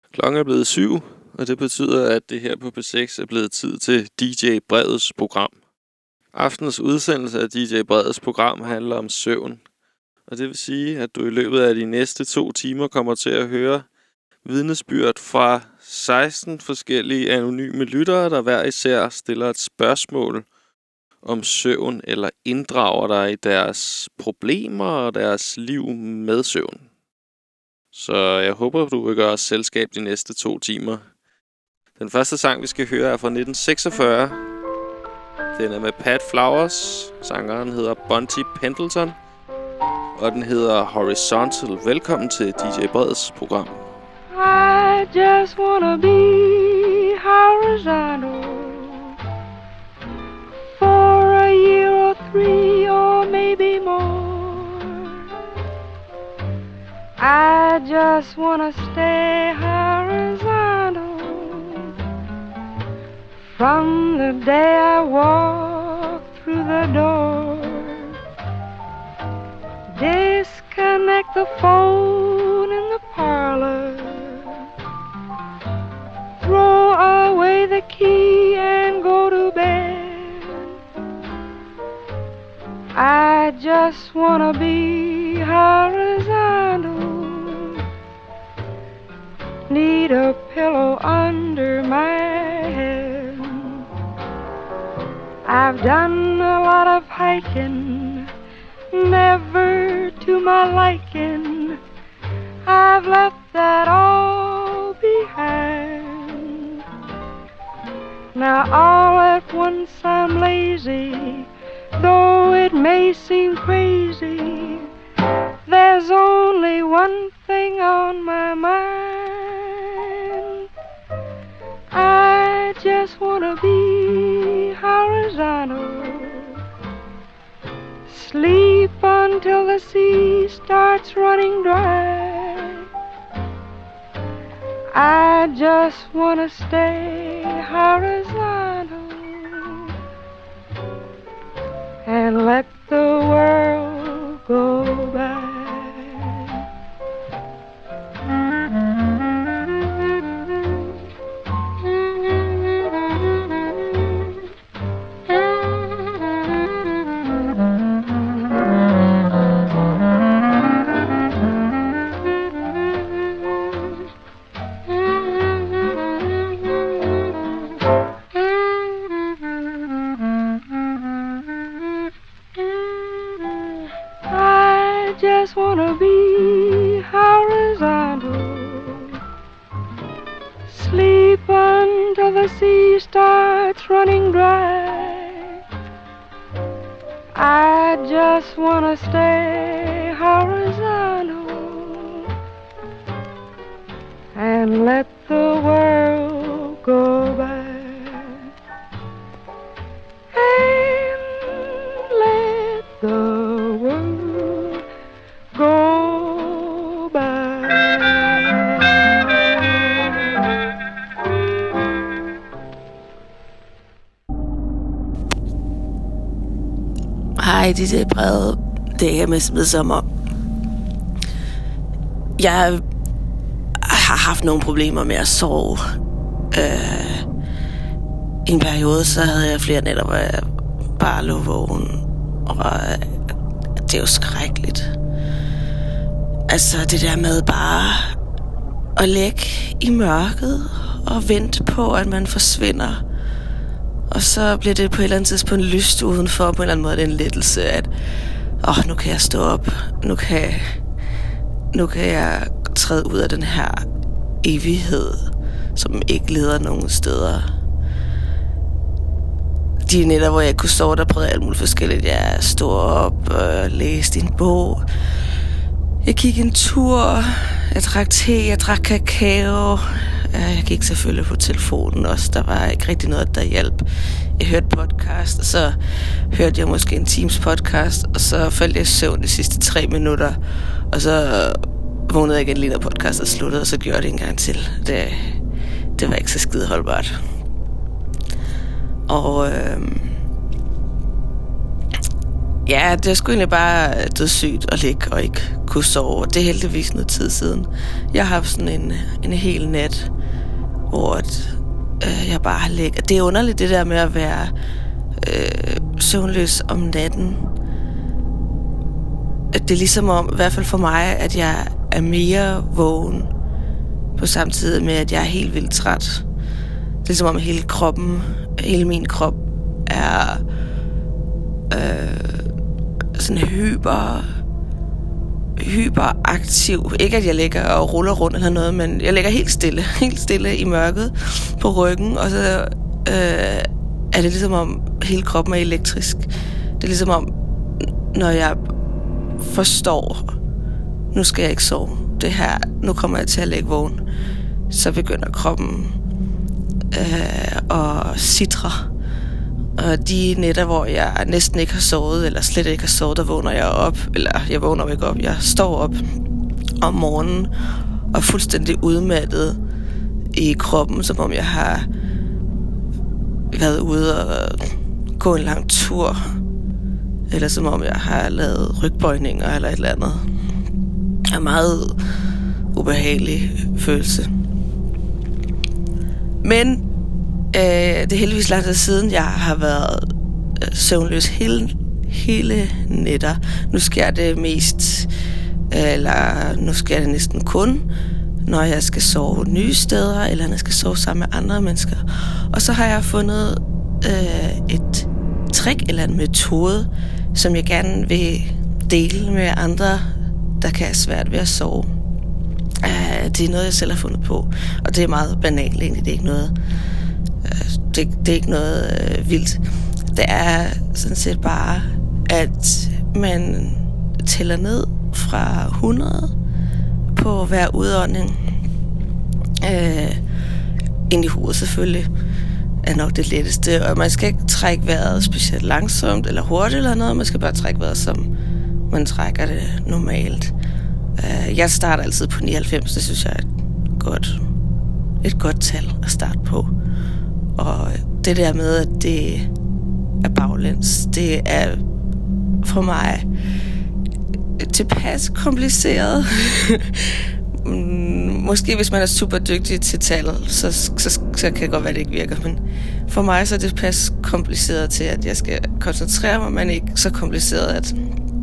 Klokken er blevet 7, og det betyder, at det her på P6 er blevet tid til DJ Breds program. Aftens udsendelse af DJ Breds program handler om søvn. Og det vil sige, at du i løbet af de næste 2 timer kommer til at høre vidnesbyrd fra 16 forskellige anonyme lyttere, der hver især stiller et spørgsmål om søvn eller inddrager dig i deres problemer og deres liv med søvn. Så jeg håber, du vil gøre os selskab de næste 2 timer. Den første sang, vi skal høre, er fra 1946. Den er med Pat Flowers. Sangeren hedder Bunty Pendleton. Og den hedder Horizontal. Velkommen til DJ Breds program. I just wanna be horizontal for a year or 3 or maybe more. I just wanna stay horizontal from the day I walk through the door. Disconnect the phone in the parlor, throw away the key and go to bed. I just wanna be horizontal, need a pillow under my head. I've done a lot of hiking, never to my liking. I've left that all behind. Now all at once I'm lazy, though it may seem crazy. There's only one thing on my mind. I just wanna be horizontal, sleep until the sea starts running dry. I just wanna stay horizontal and let the world go by. Just wanna be horizontal, sleep until the sea starts running dry. I just wanna stay horizontal and let the world go by. And let the world go by. Hej, DJ Brede. Det er med midsommer. Jeg har haft nogle problemer med at sove. I en periode, så havde jeg flere nætter, hvor jeg bare lå vågen. Og det er jo skrækkeligt. Altså det der med bare at ligge i mørket og vente på, at man forsvinder. Og så bliver det på et eller andet tidspunkt lyst udenfor. På en eller anden måde det er en lettelse, at nu kan jeg stå op. Nu kan jeg træde ud af den her evighed, som ikke leder nogen steder. De nætter, hvor jeg kunne sove, der prøvede alt muligt forskelligt. Jeg stod op og læste en bog. Jeg gik en tur. Jeg drak te, jeg drak kakao. Jeg gik selvfølgelig på telefonen også. Der var ikke rigtig noget, der hjalp. Jeg hørte podcast, og så hørte jeg måske en Teams podcast, og så faldt jeg i søvn de sidste 3 minutter. Og så vågnede jeg igen lige, når podcastet sluttede, og så gjorde det en gang til. Det var ikke så skide holdbart. Og Ja, det er sgu egentlig bare dødssygt at ligge og ikke kunne sove. Det er heldigvis noget tid siden. Jeg har haft sådan en hel nat, hvor jeg bare har ligget. Det er underligt det der med at være søvnløs om natten. Det er ligesom om, i hvert fald for mig, at jeg er mere vågen på samme tid med, at jeg er helt vildt træt. Det er ligesom om hele min krop er sådan hyperaktiv. Ikke at jeg ligger og ruller rundt eller noget, men jeg ligger helt stille i mørket på ryggen, og så er det ligesom om hele kroppen er elektrisk. Det er ligesom om, når jeg forstår, nu skal jeg ikke sove, det her, nu kommer jeg til at ligge vågen, så begynder kroppen at sitre. Og de nætter, hvor jeg næsten ikke har sovet, eller slet ikke har sovet, der vågner jeg op. Eller jeg vågner ikke op, jeg står op om morgenen og er fuldstændig udmattet i kroppen, som om jeg har været ude og gå en lang tur. Eller som om jeg har lavet rygbøjninger eller et eller andet. Det er en meget ubehagelig følelse. Men det er heldigvis lang tid siden, jeg har været søvnløs hele nætter. Nu sker det mest, eller nu sker det næsten kun, når jeg skal sove nye steder, eller når jeg skal sove sammen med andre mennesker. Og så har jeg fundet et trick eller en metode, som jeg gerne vil dele med andre, der kan have svært ved at sove. Det er noget, jeg selv har fundet på, og det er meget banalt egentlig. Det er ikke noget, det er ikke noget vildt. Det er sådan set bare, at man tæller ned fra 100 på hver udånding. Ind i hovedet selvfølgelig er nok det letteste, og man skal ikke trække vejret specielt langsomt eller hurtigt eller noget. Man skal bare trække vejret, som man trækker det normalt. Jeg starter altid på 99, det synes jeg er et godt tal at starte på. Og det der med, at det er baglæns, det er for mig tilpas kompliceret. Måske hvis man er super dygtig til tal, så kan det godt være, at det ikke virker. Men for mig så er det tilpas kompliceret til, at jeg skal koncentrere mig, men ikke så kompliceret,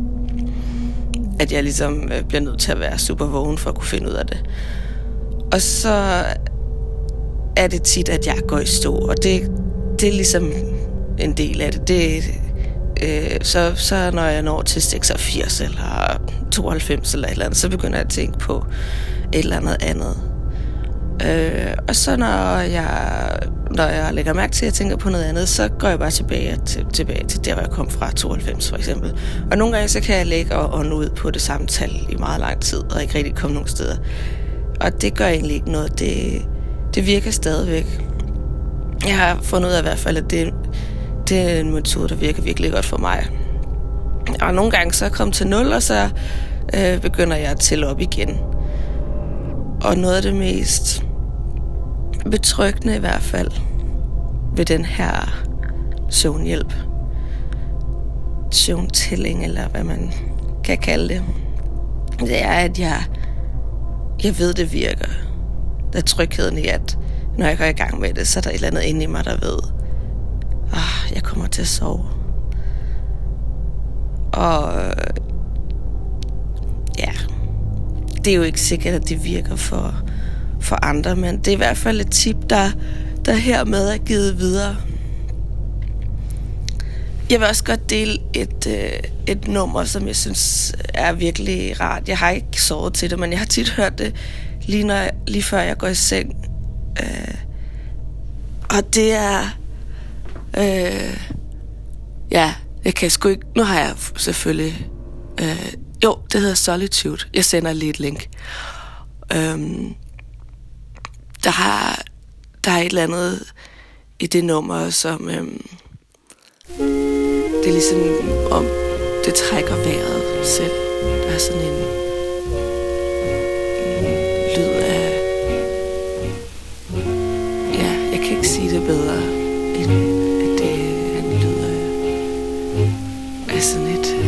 at jeg ligesom bliver nødt til at være super vågen for at kunne finde ud af det. Og så er det tit, at jeg går i stå, og det er ligesom en del af det. Så når jeg når til 86 eller 92 eller et eller andet, så begynder jeg at tænke på et eller andet. Og så når jeg lægger mærke til, at jeg tænker på noget andet, så går jeg bare tilbage til der, hvor jeg kom fra, 92 for eksempel. Og nogle gange, så kan jeg lægge og nå ud på det samme tal i meget lang tid, og ikke rigtig komme nogen steder. Og det gør egentlig ikke noget. Det virker stadigvæk. Jeg har fundet ud af i hvert fald, at det er en metode, der virker virkelig godt for mig. Og nogle gange så er jeg kommet til 0, og så begynder jeg at tælle op igen. Og noget af det mest betryggende i hvert fald ved den her søvnhjælp, søvntælling eller hvad man kan kalde det, det er, at jeg ved, det virker. Der er trygheden i, at når jeg går i gang med det, så er der et eller andet inde i mig, der ved, jeg kommer til at sove. Og ja, det er jo ikke sikkert, at det virker for andre, men det er i hvert fald et tip, der hermed er givet videre. Jeg vil også godt dele et nummer, som jeg synes er virkelig rart. Jeg har ikke sovet til det, men jeg har tit hørt det lige før jeg går i seng. Og det er jeg kan sgu ikke. Nu har jeg selvfølgelig det hedder Solitude. Jeg sender lige et link. Der er et eller andet i det nummer, som det er ligesom om det trækker vejret selv. Der er sådan en lyd af, jeg kan ikke sige det bedre, end at det er en lyd af sådan et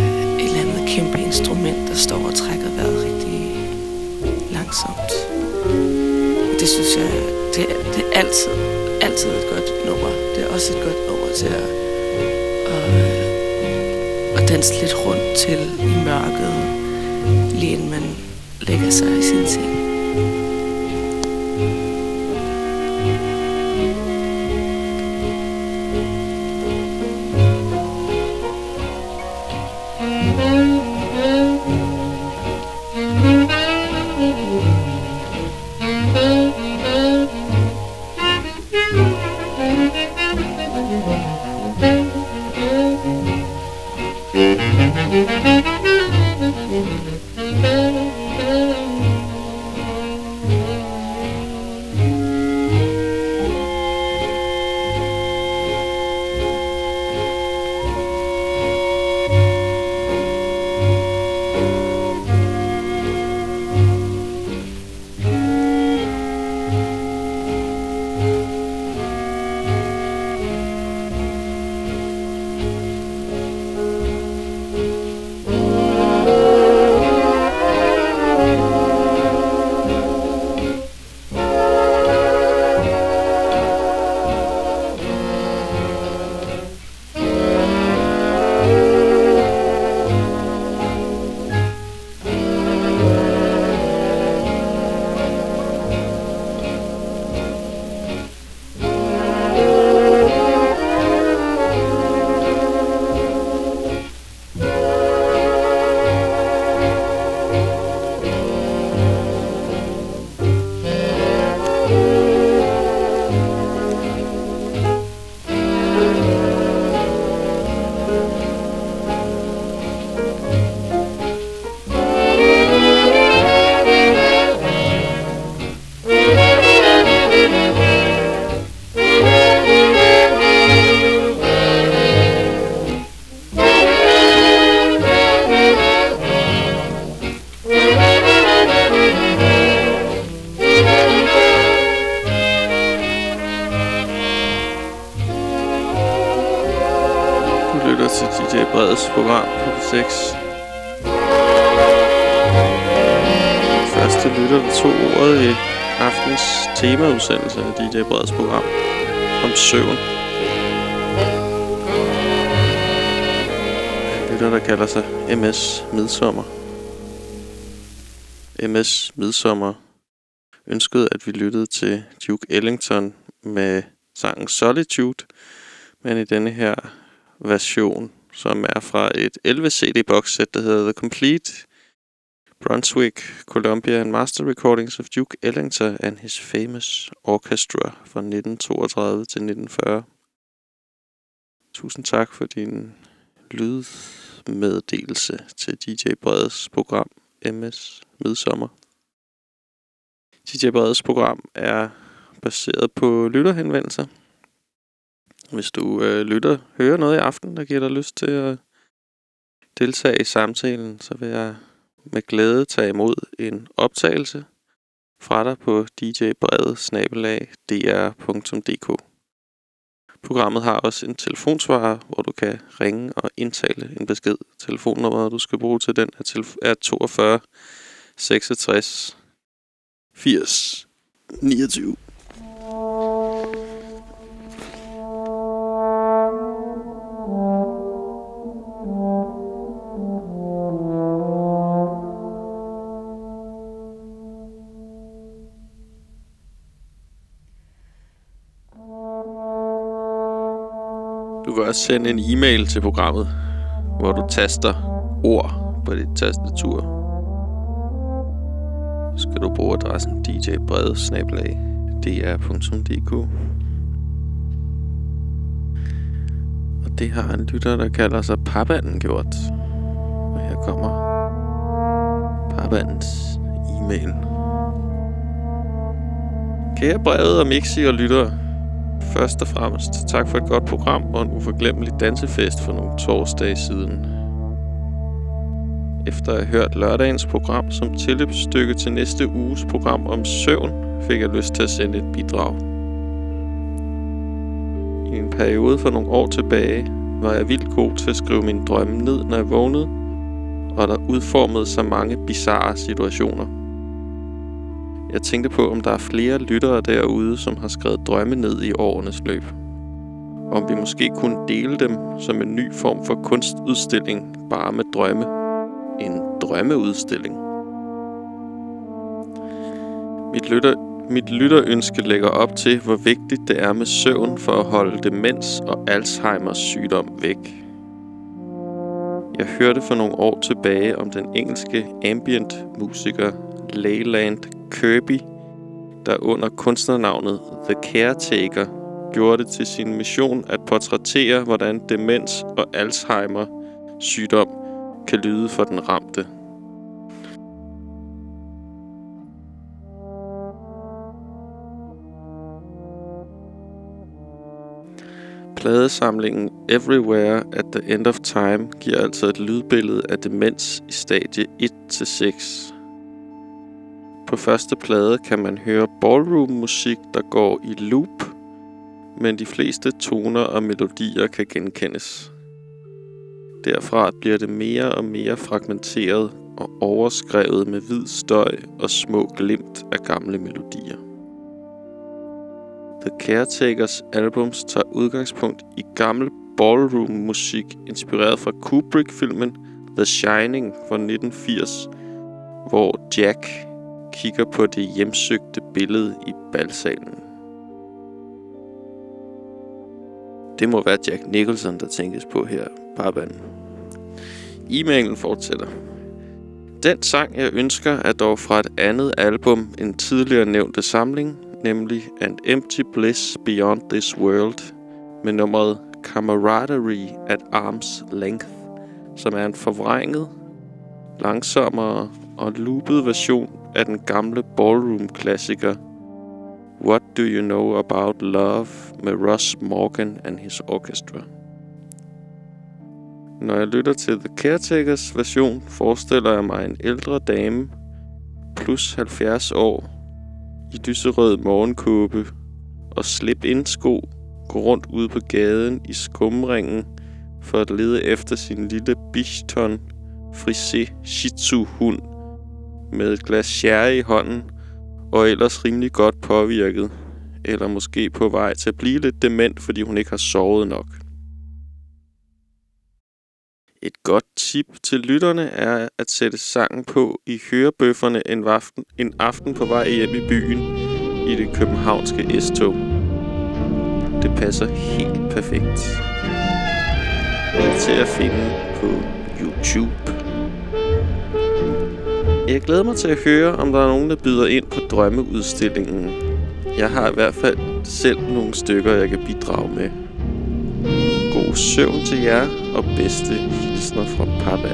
det synes jeg, det er altid et godt nummer. Det er også et godt nummer til at danse lidt rundt til i mørket, lige inden man lægger sig i sin seng. til DJ Breds program på P6. Første lytter, der tog ordet i aftens temaudsendelse af DJ Breds program om søvn. En lytter, der kalder sig MS Midsommer. MS Midsommer ønskede, at vi lyttede til Duke Ellington med sangen Solitude, men i denne her version, som er fra et 11 CD boxsæt, der hedder The Complete Brunswick, Columbia and Master Recordings of Duke Ellington and His Famous Orchestra fra 1932 til 1940. Tusind tak for din lydmeddelelse til DJ Breds program MS Midsommer. DJ Breds program er baseret på lytterhenvendelser. Hvis du hører noget i aften, der giver dig lyst til at deltage i samtalen, så vil jeg med glæde tage imod en optagelse fra dig på djbrede@dr.dk. Programmet har også en telefonsvarer, hvor du kan ringe og indtale en besked. Telefonnummeret, du skal bruge til den, er 42 66 80 29. Du kan også sende en e-mail til programmet, hvor du taster ord på dit tastatur. Så skal du bruge adressen djbrede@dr.dk. Og det har en lytter, der kalder sig Papanden gjort. Og her kommer Papandens e-mail. Kære Brevet og Mixi og lyttere, først og fremmest tak for et godt program og en uforglemmelig dansefest for nogle torsdage siden. Efter at have hørt lørdagens program som tilløbsstykke til næste uges program om søvn, fik jeg lyst til at sende et bidrag. I en periode for nogle år tilbage var jeg vildt god til at skrive mine drømme ned, når jeg vågnede, og der udformede sig mange bizarre situationer. Jeg tænkte på, om der er flere lyttere derude, som har skrevet drømme ned i årenes løb. Om vi måske kunne dele dem som en ny form for kunstudstilling, bare med drømme. En drømmeudstilling. Mit lytterønske lægger op til, hvor vigtigt det er med søvn for at holde demens og Alzheimers sygdom væk. Jeg hørte for nogle år tilbage om den engelske ambient-musiker Leyland Kirby, der under kunstnernavnet The Caretaker gjorde det til sin mission at portrættere, hvordan demens og Alzheimer sygdom kan lyde for den ramte. Pladesamlingen Everywhere at the End of Time giver altså et lydbillede af demens i stadie 1-6. På første plade kan man høre ballroom-musik, der går i loop, men de fleste toner og melodier kan genkendes. Derfra bliver det mere og mere fragmenteret og overskrevet med hvid støj og små glimt af gamle melodier. The Caretakers albums tager udgangspunkt i gammel ballroom-musik inspireret fra Kubrick-filmen The Shining fra 1980, hvor Jack kigger på det hjemsøgte billede i balsalen. Det må være Jack Nicholson, der tænkes på her, Papan. E-mailen fortsætter. Den sang, jeg ønsker, er dog fra et andet album end tidligere nævnte samling, nemlig An Empty Bliss Beyond This World, med nummeret Camaraderie at Arm's Length, som er en forvrænget, langsommere og loopet version af den gamle ballroom-klassiker What Do You Know About Love med Russ Morgan and his orchestra. Når jeg lytter til The Caretakers version, forestiller jeg mig en ældre dame plus 70 år i lyserød morgenkåbe og slip-in-sko gå rundt ude på gaden i skumringen for at lede efter sin lille Bichton Frisé Shih Tzu hund med et glas sherry i hånden og ellers rimelig godt påvirket, eller måske på vej til at blive lidt dement, fordi hun ikke har sovet nok. Et godt tip til lytterne er at sætte sangen på i hørebøfferne en aften på vej hjem i byen i det københavnske S-tog. Det passer helt perfekt. Det er til at finde på YouTube. Jeg glæder mig til at høre, om der er nogen, der byder ind på drømmeudstillingen. Jeg har i hvert fald selv nogle stykker, jeg kan bidrage med. God søvn til jer, og bedste hilsner fra Papa.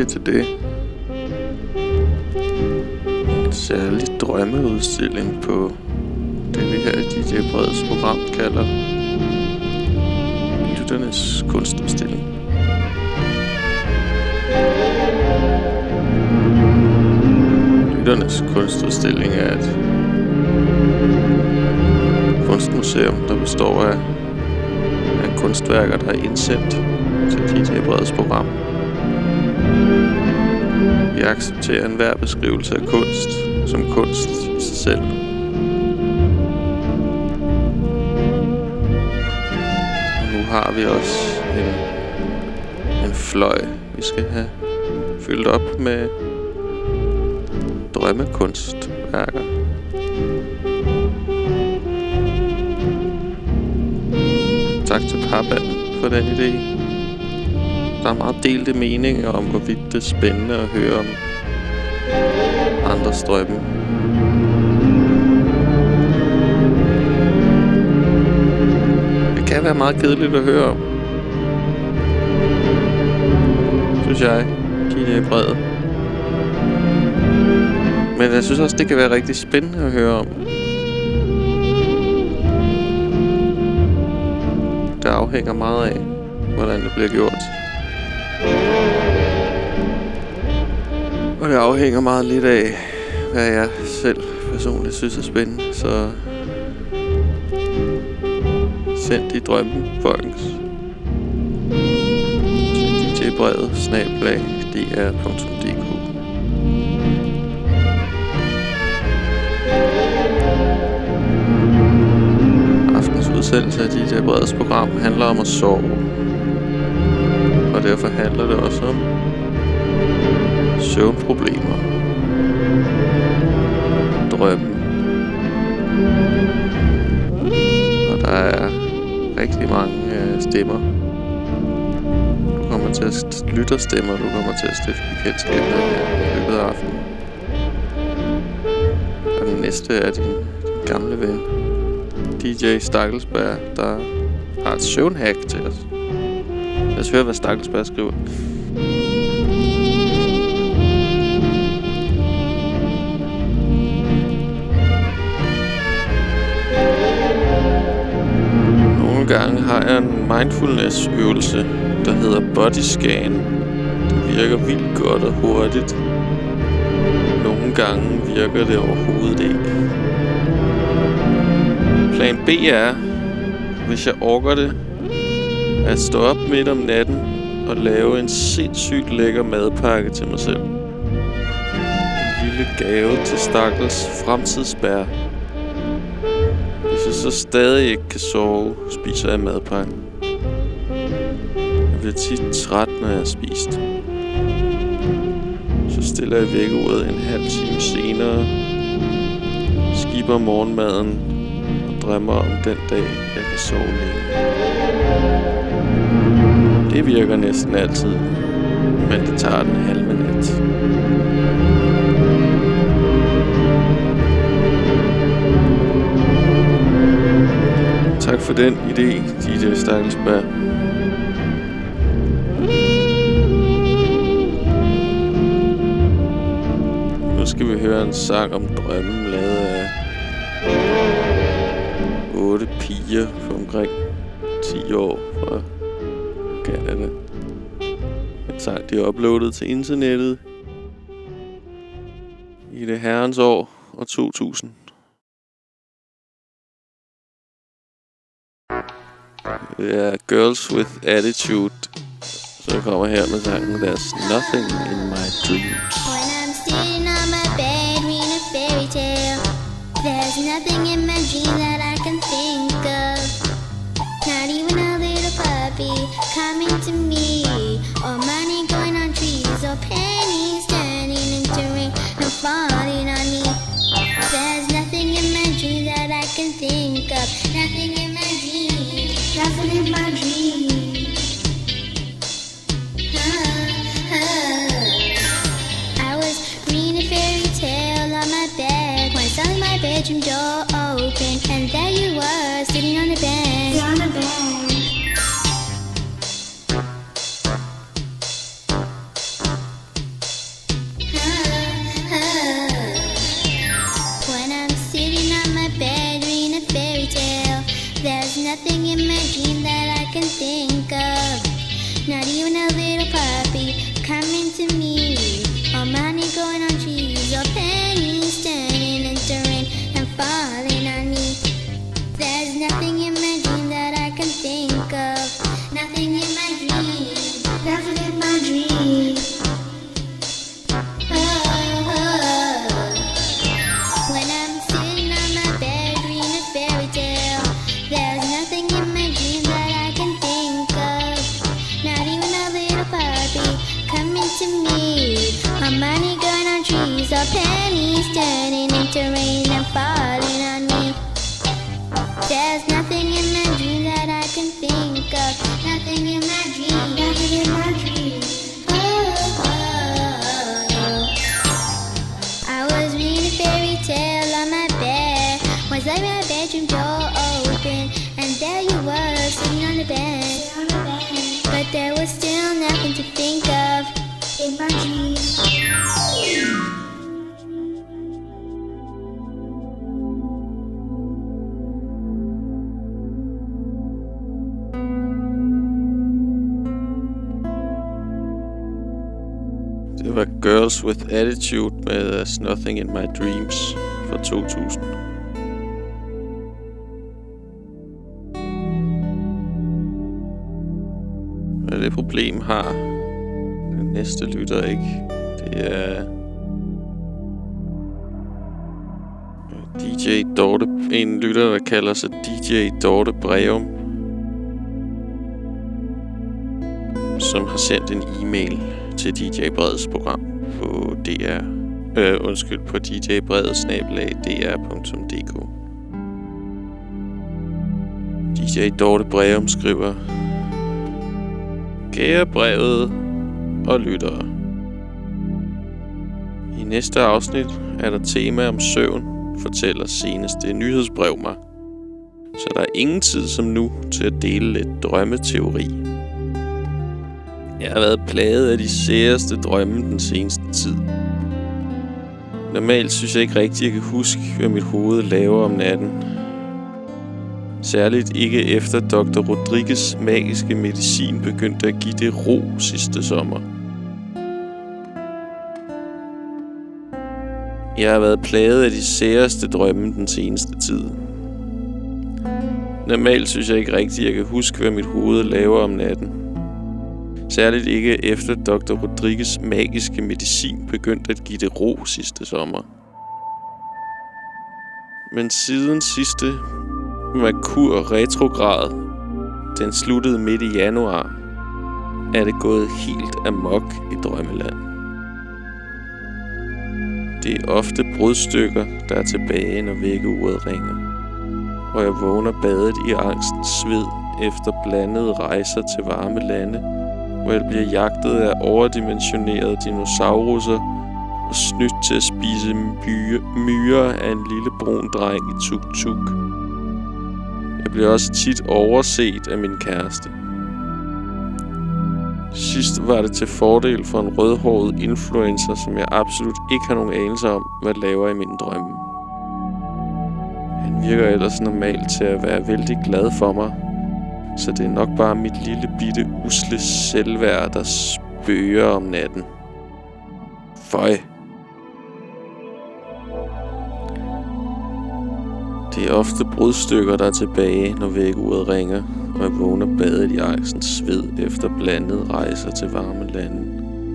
virkelig til det. En særlig drømmeudstilling på det, vi her i DJ Breds program kalder Lytternes Kunstudstilling. Lytternes Kunstudstilling er et kunstmuseum, der består af kunstværker, der er indsendt til DJ Breds program. Vi accepterer enhver beskrivelse af kunst som kunst i sig selv. Og nu har vi også en fløj, vi skal have fyldt op med drømmekunstværker. Tak til Parbanden for den idé. Der er meget delte meninger om, hvorvidt det er spændende at høre om andres drømme. Det kan være meget kedeligt at høre om, synes jeg, DJ Brede. Men jeg synes også, det kan være rigtig spændende at høre om. Det afhænger meget af, hvordan det bliver gjort. Og det afhænger meget lidt af, hvad jeg selv personligt synes er spændende. Så send de drømme, folkens. Til djbrevet@dr.dk. Aftens udsendelse af DJ Breds program handler om at sove. Og derfor handler det også om søvnproblemer, drømme. Og der er rigtig mange stemmer. Du kommer til at lytterstemmer, du kommer til at stifte bekendtskab med i løbet af aftenen. Og den næste er din gamle ven, DJ Stakkelsberg, der har et søvnhack til os. Lad os høre, hvad Stakkelsberg skriver. Nogle gange har jeg en mindfulness-øvelse, der hedder body scan. Det virker vildt godt og hurtigt. Nogle gange virker det overhovedet ikke. Plan B er, hvis jeg orker det, at stå op midt om natten og lave en sindssygt lækker madpakke til mig selv. En lille gave til stakkels fremtidsbær. Hvis jeg så stadig ikke kan sove, spiser jeg madpakken. Jeg bliver tit træt, når jeg har spist. Så stiller jeg vækkeuret en halv time senere, skipper morgenmaden og drømmer om den dag, jeg kan sove længe. Det virker næsten altid, men det tager den halve nat. Tak for den idé, DJ Stakkelsberg. Nu skal vi høre en sang om drømmen, lavet af 8 piger for omkring 10 år fra Canada. En sang, de uploadet til internettet i det herrens år 2000. Det er Girls with Attitude, så kommer her med sangen There's Nothing in My Dreams. When I'm sitting on my bed reading a fairy tale, there's nothing in my dream that I can think of. Not even a little puppy coming to me, or money going on trees, or pennies turning into rain and falling on me. There's nothing in my dream that I can think of. Nothing in my dream. Nothing in my dream. I was reading a fairy tale on my bed when suddenly my bedroom door opened, and there you were, sitting on the bed. On the bed. dream that I can think of. Not even a little puppy coming to me. Or money going on trees, or pennies turning into rain and falling on me. There's nothing in my dream that I can think of. Nothing in my dream. Nothing in my dream. When I'm sitting on my bed reading a fairy tale, there's nothing in my dream that I can think of. Not even a little puppy coming to me. Or money going on trees, or pennies turning into rain and falling on me. There's nothing in my dream that I can think of. Nothing in my dream. Nothing in my dream. I was reading a fairy tale on my bed. Was like my bedroom door open, and there you were sitting on the bed. But there was still nothing to think of in my dream. Det var Girls with Attitude med There's Nothing in My Dreams fra 2000. Og det problem har den næste lytter ikke. Det er DJ Dorte, en lytter, der kalder sig DJ Dorte Breum, som har sendt en e-mail til DJ Breds program på DR. På djbredet@dr.dk. DJ Dorte Breum skriver: Kære brevet og lyttere. I næste afsnit er der tema om søvn, fortæller seneste nyhedsbrev mig. Så der er ingen tid som nu til at dele lidt drømmeteori. Jeg har været plaget af de særeste drømme den seneste tid. Normalt synes jeg ikke rigtigt, jeg kan huske, hvad mit hoved laver om natten. Særligt ikke efter Dr. Rodriguez' magiske medicin begyndte at give det ro sidste sommer. Jeg har været plaget af de særeste drømme den seneste tid. Normalt synes jeg ikke rigtigt, jeg kan huske, hvad mit hoved laver om natten. Særligt ikke efter Dr. Rodriguez' magiske medicin begyndte at give det ro sidste sommer. Men siden sidste Merkur retrograd, den sluttede midt i januar, er det gået helt amok i drømmeland. Det er ofte brudstykker, der er tilbage, når vækkeuret ringer. Og jeg vågner badet i angstens sved efter blandede rejser til varme lande, hvor jeg bliver jagtet af overdimensionerede dinosauruser og snydt til at spise myrer af en lille brun dreng i tuk-tuk. Jeg bliver også tit overset af min kæreste. Sidst var det til fordel for en rødhåret influencer, som jeg absolut ikke har nogen anelse om, hvad laver i mine drømme. Han virker ellers normalt til at være vældig glad for mig, så det er nok bare mit lille bitte usle selvværd, der spøger om natten. Føj. Det er ofte brudstykker, der er tilbage, når vækkeuret ringer, og jeg vågner badet i angstens sved efter blandede rejser til varme lande.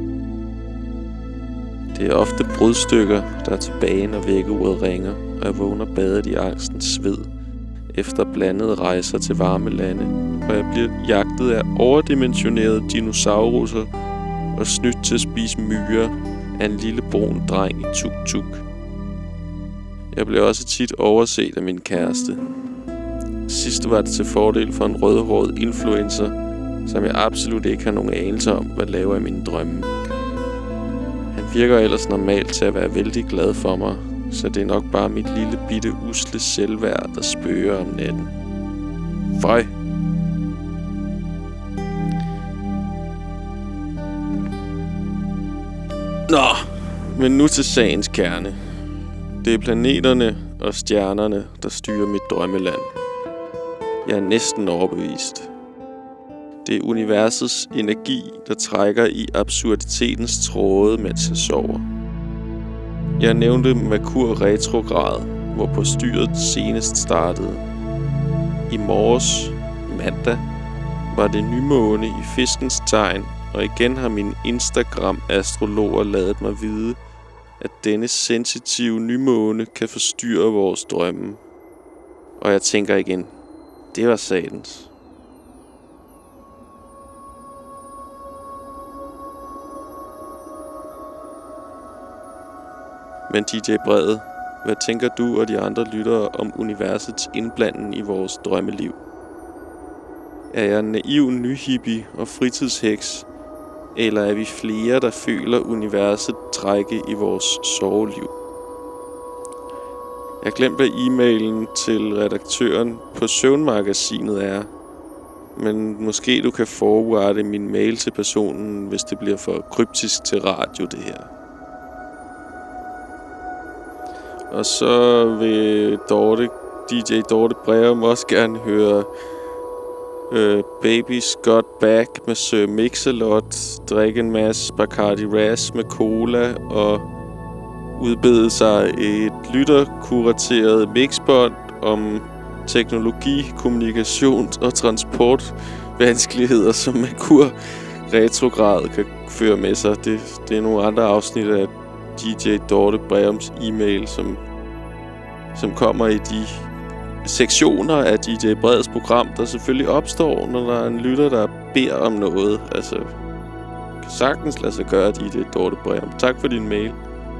Det er ofte brudstykker, der er tilbage, når vækkeuret ringer, og jeg vågner badet i angstens sved efter blandede rejser til varme lande, og jeg bliver jagtet af overdimensionerede dinosauruser og snydt til at spise myrer af en lille brun dreng i tuk-tuk. Jeg blev også tit overset af min kæreste. Sidst var det til fordel for en rødhåret influencer, som jeg absolut ikke har nogen anelse om, hvad laver i mine drømme. Han virker ellers normalt til at være vældig glad for mig, så det er nok bare mit lille bitte usle selvværd, der spøger om natten. Føj! Nå, men nu til sagens kerne. Det er planeterne og stjernerne, der styrer mit drømmeland. Jeg er næsten overbevist. Det er universets energi, der trækker i absurditetens tråde, mens jeg sover. Jeg nævnte Merkur retrograd, hvor postyret senest startede. I morges, mandag, var det nymåne i fiskens tegn, og igen har mine Instagram-astrologer ladet mig vide, at denne sensitive nymåne kan forstyrre vores drømme. Og jeg tænker igen, det var satans. Men DJ Brede, hvad tænker du og de andre lyttere om universets indblanden i vores drømmeliv? Er jeg en naiv nyhippie og fritidsheks, eller er vi flere, der føler universet trække i vores soveliv? Jeg glemte, hvad e-mailen til redaktøren på Søvnmagasinet er, men måske du kan forrette min mail til personen, hvis det bliver for kryptisk til radio, det her. Og så vil DJ Dorte Breum også gerne høre Baby's Got Back med Sir Mix-a-Lot, drikke en masse Bacardi Ras med cola og udbede sig et lytterkurateret mixbånd om teknologi, kommunikation og transportvanskeligheder, som Merkur retrograd kan føre med sig. Det er nogle andre afsnit af DJ Dorte Breums e-mail, som kommer i de sektioner af DJ Breds program, der selvfølgelig opstår, når der er en lytter, der beder om noget. Altså, kan sagtens lade sig gøre, DJ Dorte Breum. Tak for din mail.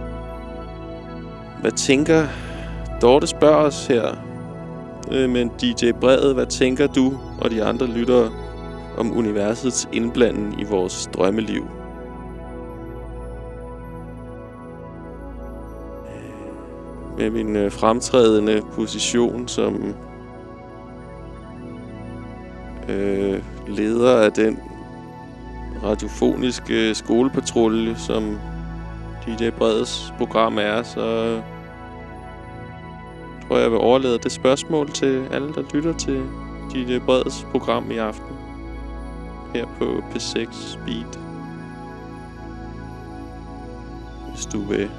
Hvad tænker Dorte spørger os her? Men DJ Brede, hvad tænker du og de andre lyttere om universets indblanden i vores drømmeliv? Med min fremtrædende position som leder af den radiofoniske skolepatrulje, som DJ Bredes program er, så tror jeg vil overlade det spørgsmål til alle, der lytter til DJ Bredes program i aften her på P6 Beat. Hvis du vil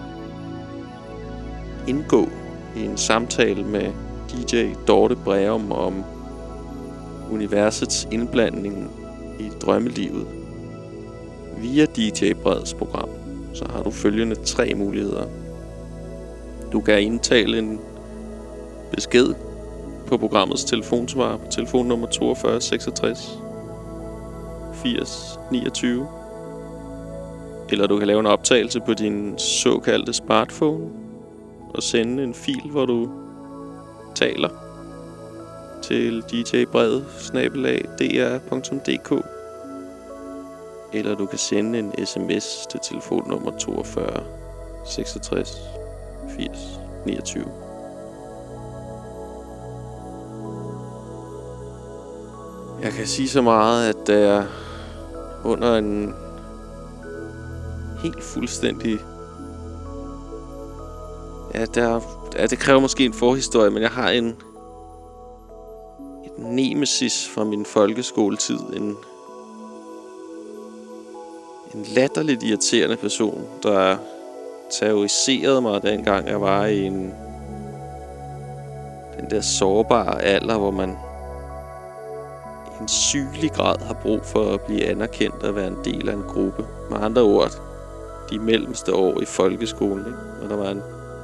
indgå i en samtale med DJ Dorte Breum om universets indblanding i drømmelivet via DJ Breds program, så har du følgende 3 muligheder. Du kan indtale en besked på programmets telefonsvar på telefonnummer 42 66 80 29, eller du kan lave en optagelse på din såkaldte smartphone og sende en fil, hvor du taler til djbrede@dr.dk, eller du kan sende en sms til telefonnummer 42 66 80 29. Jeg kan sige så meget, at der under en helt fuldstændig... det kræver måske en forhistorie, men jeg har et nemesis fra min folkeskoletid. En latterligt irriterende person, der terroriserede mig dengang jeg var i den der sårbare alder, hvor man i en sygelig grad har brug for at blive anerkendt og være en del af en gruppe. Med andre ord, de mellemste år i folkeskolen, ikke? Og der var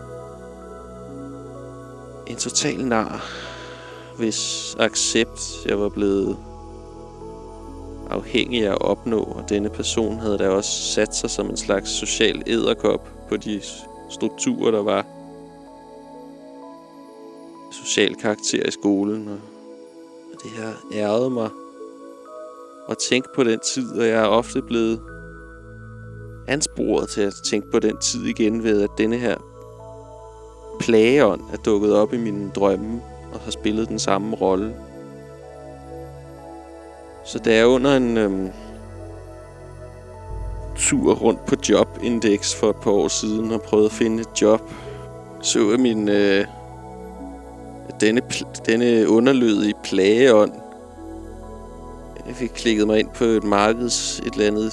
en total nar, hvis accept jeg var blevet afhængig af at opnå, og denne person havde da også sat sig som en slags social edderkop på de strukturer, der var social karakter i skolen, og det her ærgede mig at tænke på den tid, og jeg er ofte blevet ansporet til at tænke på den tid igen ved, at denne her plageånd er dukket op i mine drømme og har spillet den samme rolle. Så da jeg under en tur rundt på Jobindex for et par år siden og prøvede at finde et job, så jeg min denne underlydige plageånd. Jeg fik klikket mig ind på et eller andet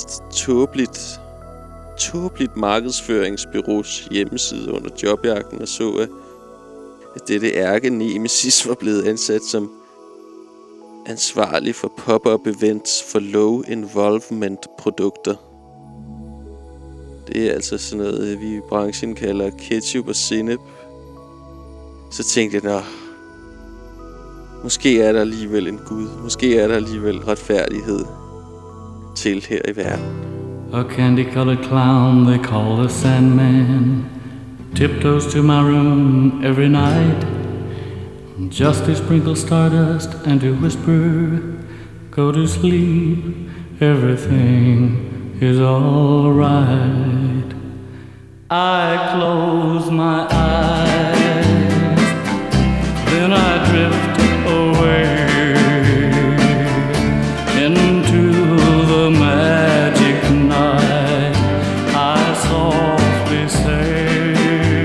tåbeligt markedsføringsbureaus hjemmeside under jobjagten og så, at dette ærke-nemesis var blevet ansat som ansvarlig for pop-up events for low involvement produkter. Det er altså sådan noget, vi i branchen kalder ketchup og sennep. Så tænkte jeg, måske er der alligevel en Gud. Måske er der alligevel retfærdighed til her i verden. A candy-colored clown they call the Sandman tiptoes to my room every night just to sprinkle stardust and to whisper, go to sleep, everything is all right. I close my eyes, then I drift away into the magic night. I softly say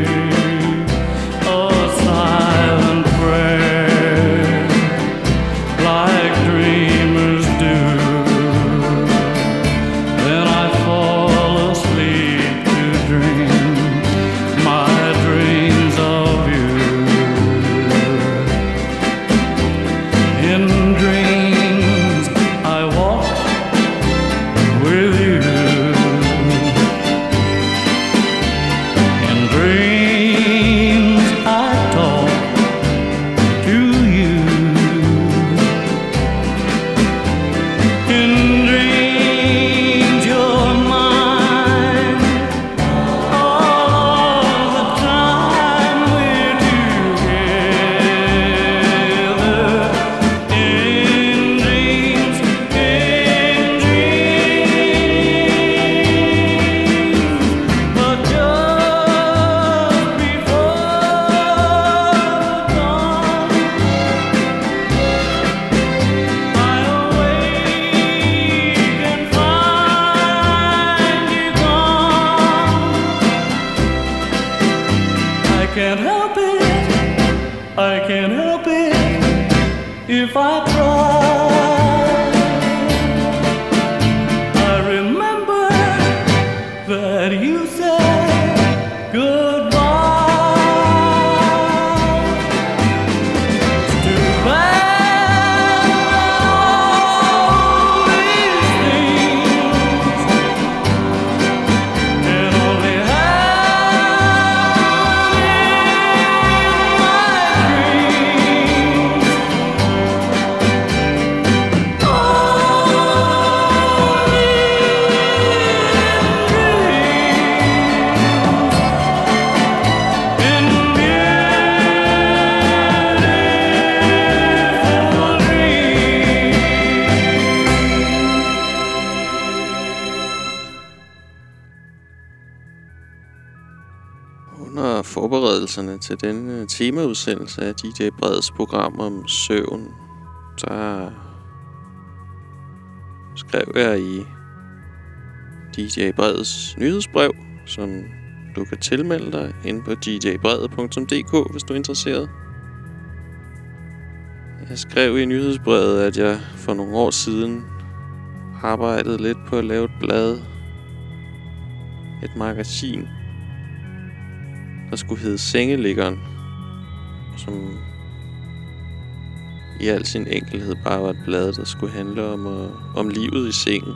a silent prayer like dreamers do. Then I fall asleep to dream my dreams of you. In dreams I walk with you. In dreams I talk to you. In dreams you're mine all the time we're together. In dreams, but just before dawn, I awake and find you gone. I can't help it, I can't help it if I try. I remember that you said goodbye. It's too bad all these things can only happen in my dreams. Under forberedelserne til denne temaudsendelse af DJ Breds program om søvn, der skrev jeg i DJ Breds nyhedsbrev, som du kan tilmelde dig inde på djbred.dk, hvis du er interesseret. Jeg skrev i nyhedsbrevet, at jeg for nogle år siden arbejdede lidt på at lave et blad, et magasin, der skulle hedde Sengeliggeren, som i al sin enkelhed bare var et blad, der skulle handle om livet i sengen.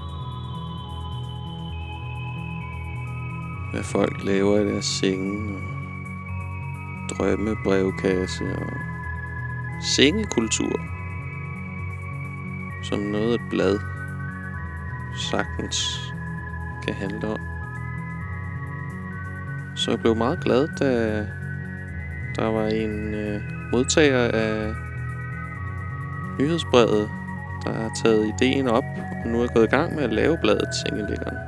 Hvad folk laver i deres senge, og drømmebrevkasse og sengekultur, som noget et blad sagtens kan handle om. Så jeg blev meget glad, da der var en modtager af nyhedsbrevet, der har taget ideen op og nu er gået i gang med at lave bladet Sengeliggeren.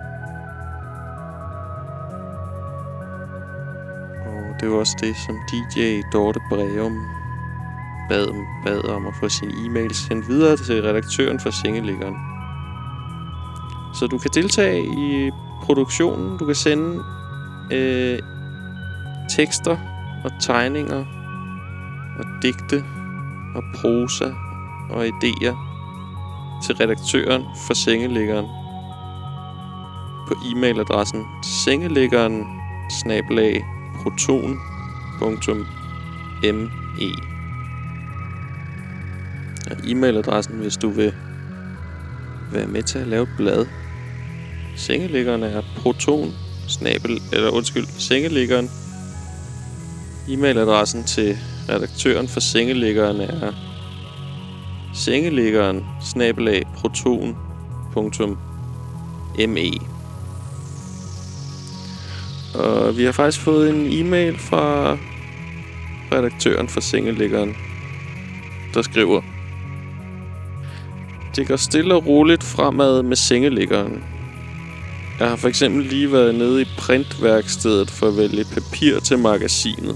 Og det var også det, som DJ Dorte Breum bad om at få sin e-mail sendt videre til redaktøren for Sengeliggeren. Så du kan deltage i produktionen, du kan sende tekster og tegninger og digte og prosa og idéer til redaktøren for Sengeliggeren på e-mailadressen sengeliggeren@proton.me. Og e-mailadressen, hvis du vil være med til at lave et blad. Sengeliggeren er Sengeliggeren. E-mailadressen til redaktøren for Sengeliggeren er sengeliggeren@proton.me. Og vi har faktisk fået en e-mail fra redaktøren for Sengeliggeren, der skriver: Det går stille og roligt fremad med Sengeliggeren. Jeg har for eksempel lige været nede i printværkstedet for at vælge papir til magasinet.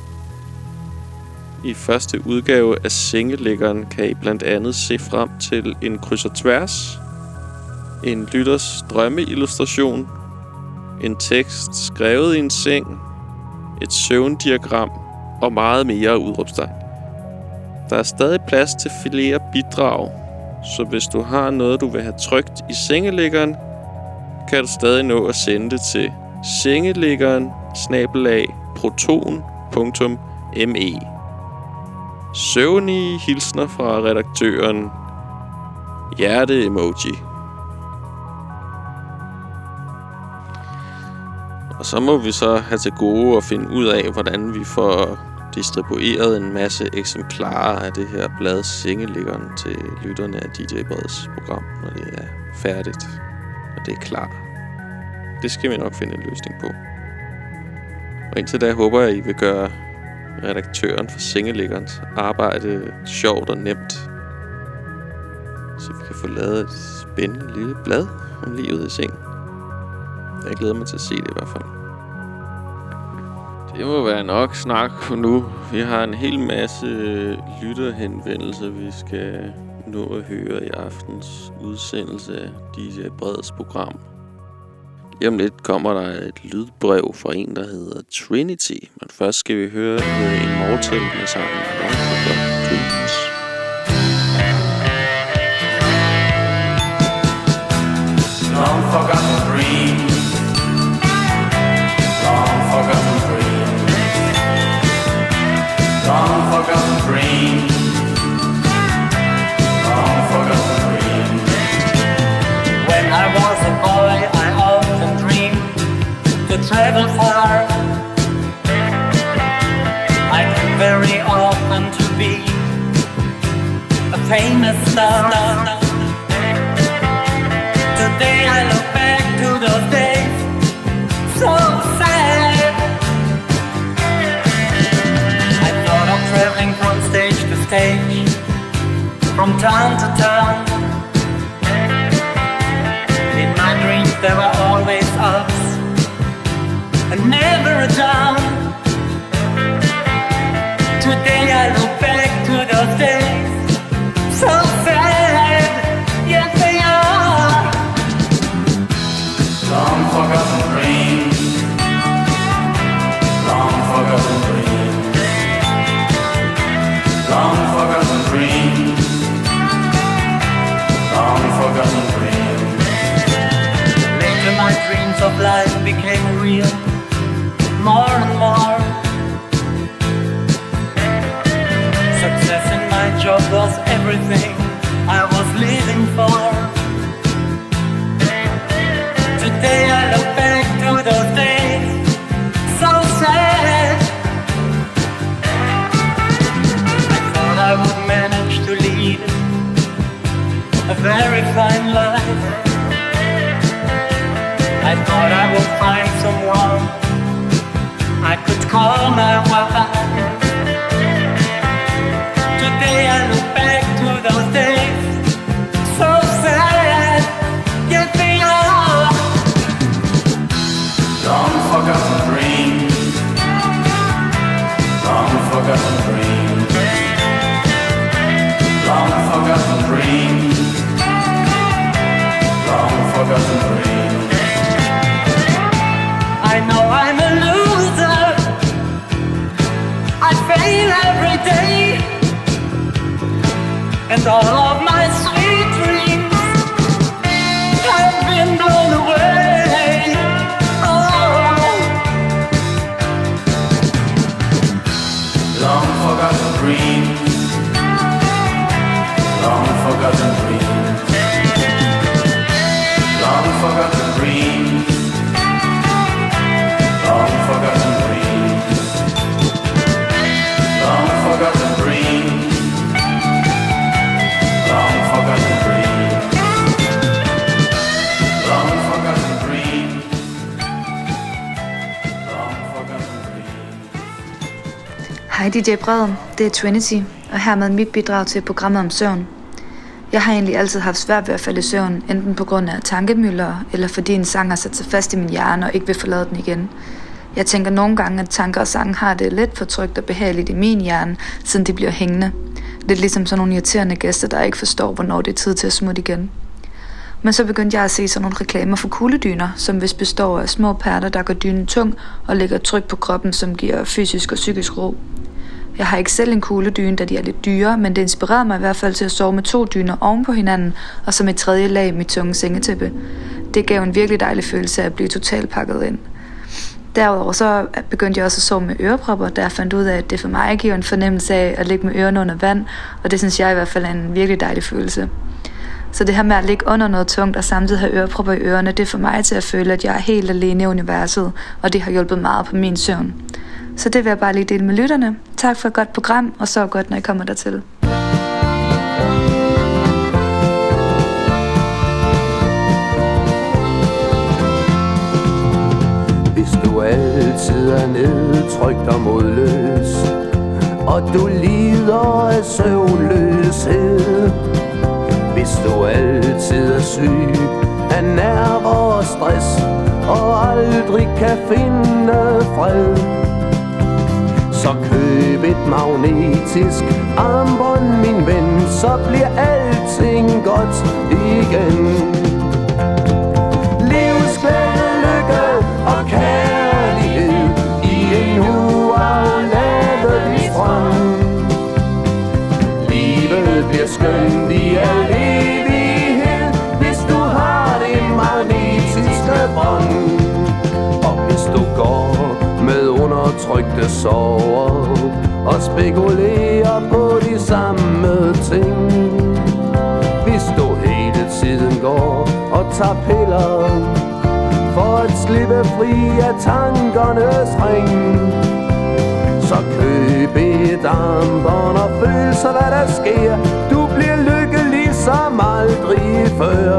I første udgave af Sengeliggeren kan I blandt andet se frem til en kryds og tværs, en lytters drømmeillustration, en tekst skrevet i en seng, et søvndiagram og meget mere udråbstegn. Der er stadig plads til flere bidrag, så hvis du har noget, du vil have trykt i Sengeliggeren, kan du stadig nå at sende det til sengeliggeren@proton.me. Søvnige hilsner fra redaktøren. Hjerte-emoji. Og så må vi så have til gode at finde ud af, hvordan vi får distribueret en masse eksemplarer af det her blad Sengeliggeren til lytterne af DJ Breds program, når det er færdigt og det er klar. Det skal vi nok finde en løsning på. Og indtil da håber jeg, I vil gøre redaktøren for Sengeliggerens arbejde sjovt og nemt, så vi kan få lavet et spændende lille blad om livet i seng. Jeg glæder mig til at se det i hvert fald. Det må være nok snak nu. Vi har en hel masse lytterhenvendelser, vi skal nå at høre i aftens udsendelse af DJ Breds program. Lige om lidt kommer der et lydbrev fra en, der hedder Trinity. Men først skal vi høre Immortal med sangen Long Forgotten Dreams. Long forgotten dreams. Long forgotten dreams. Long forgotten dreams. Long forgotten dreams. When I was a boy, I often dreamed to travel far. I dreamed very often to be a famous star. Today I look back to those days, so sad. I thought of traveling from stage to stage, from town to town. In my dreams there were always ups and never a down. Today I look back to those days, so sad, yes they are. Long forgotten dreams. Long forgotten dreams. Long forgotten dreams. Long forgotten dreams. Later my dreams of life became real, more and more. Success in my job was everything I was living for. Today I look back to those days, so sad. I thought I would manage to lead a very fine life. I thought I would find someone I could call my wife. Today I look back to those days, so sad, yet they are. Long forgotten dreams. Long forgotten dreams. Long forgotten dreams. Long forgotten dreams. I know I'm a loser, all of my sweet dreams have been blown away. Oh, long forgotten dreams, long forgotten dreams, long forgotten dreams, long forgotten dreams, long forgotten dreams, long forgotten dreams, long forgotten dreams, long forgotten dreams. Hej DJ Breden, det er Trinity, og hermed mit bidrag til programmet om søvn. Jeg har egentlig altid haft svært ved at falde i søvn, enten på grund af tankemylder, eller fordi en sang har sat sig fast i min hjerne og ikke vil forlade den igen. Jeg tænker nogle gange, at tanker og sange har det lidt for trygt og behageligt i min hjerne, siden de bliver hængende. Lidt ligesom sådan nogle irriterende gæster, der ikke forstår, hvornår det er tid til at smutte igen. Men så begyndte jeg at se sådan nogle reklamer for kugledyner, som vist består af små pærter, der gør dynen tung og lægger tryk på kroppen, som giver fysisk og psykisk ro. Jeg har ikke selv en kugledyne, da de er lidt dyre, men det inspirerede mig i hvert fald til at sove med 2 dyner oven på hinanden, og som et tredje lag mit tunge sengetæppe. Det gav en virkelig dejlig følelse af at blive totalt pakket ind. Derudover så begyndte jeg også at sove med ørepropper, da jeg fandt ud af, at det for mig giver en fornemmelse af at ligge med ørerne under vand, og det synes jeg i hvert fald er en virkelig dejlig følelse. Så det her med at ligge under noget tungt og samtidig have ørepropper i ørerne, det får mig til at føle, at jeg er helt alene i universet, og det har hjulpet meget på min søvn. Så det vil jeg bare lige dele med lytterne. Tak for et godt program, og så godt, når I kommer dertil. Hvis du altid er nedtrykt og modløs, og du lider af søvnløshed, hvis du altid er syg af nerver og stress, og aldrig kan finde fred, så køb et magnetisk armbånd, min ven, så bliver alting godt igen. Livsglæde, lykke og kærlighed i en uafladelig strøm. Livet bliver skønt i al evighed, hvis du har det magnetiske bånd. Og hvis du går med undertrykte sorger og spekulerer på de samme ting, hvis du hele tiden går og tager piller for at slippe fri af tankernes ring, så køb et armbånd og føl så hvad der sker. Du bliver lykkelig som aldrig før.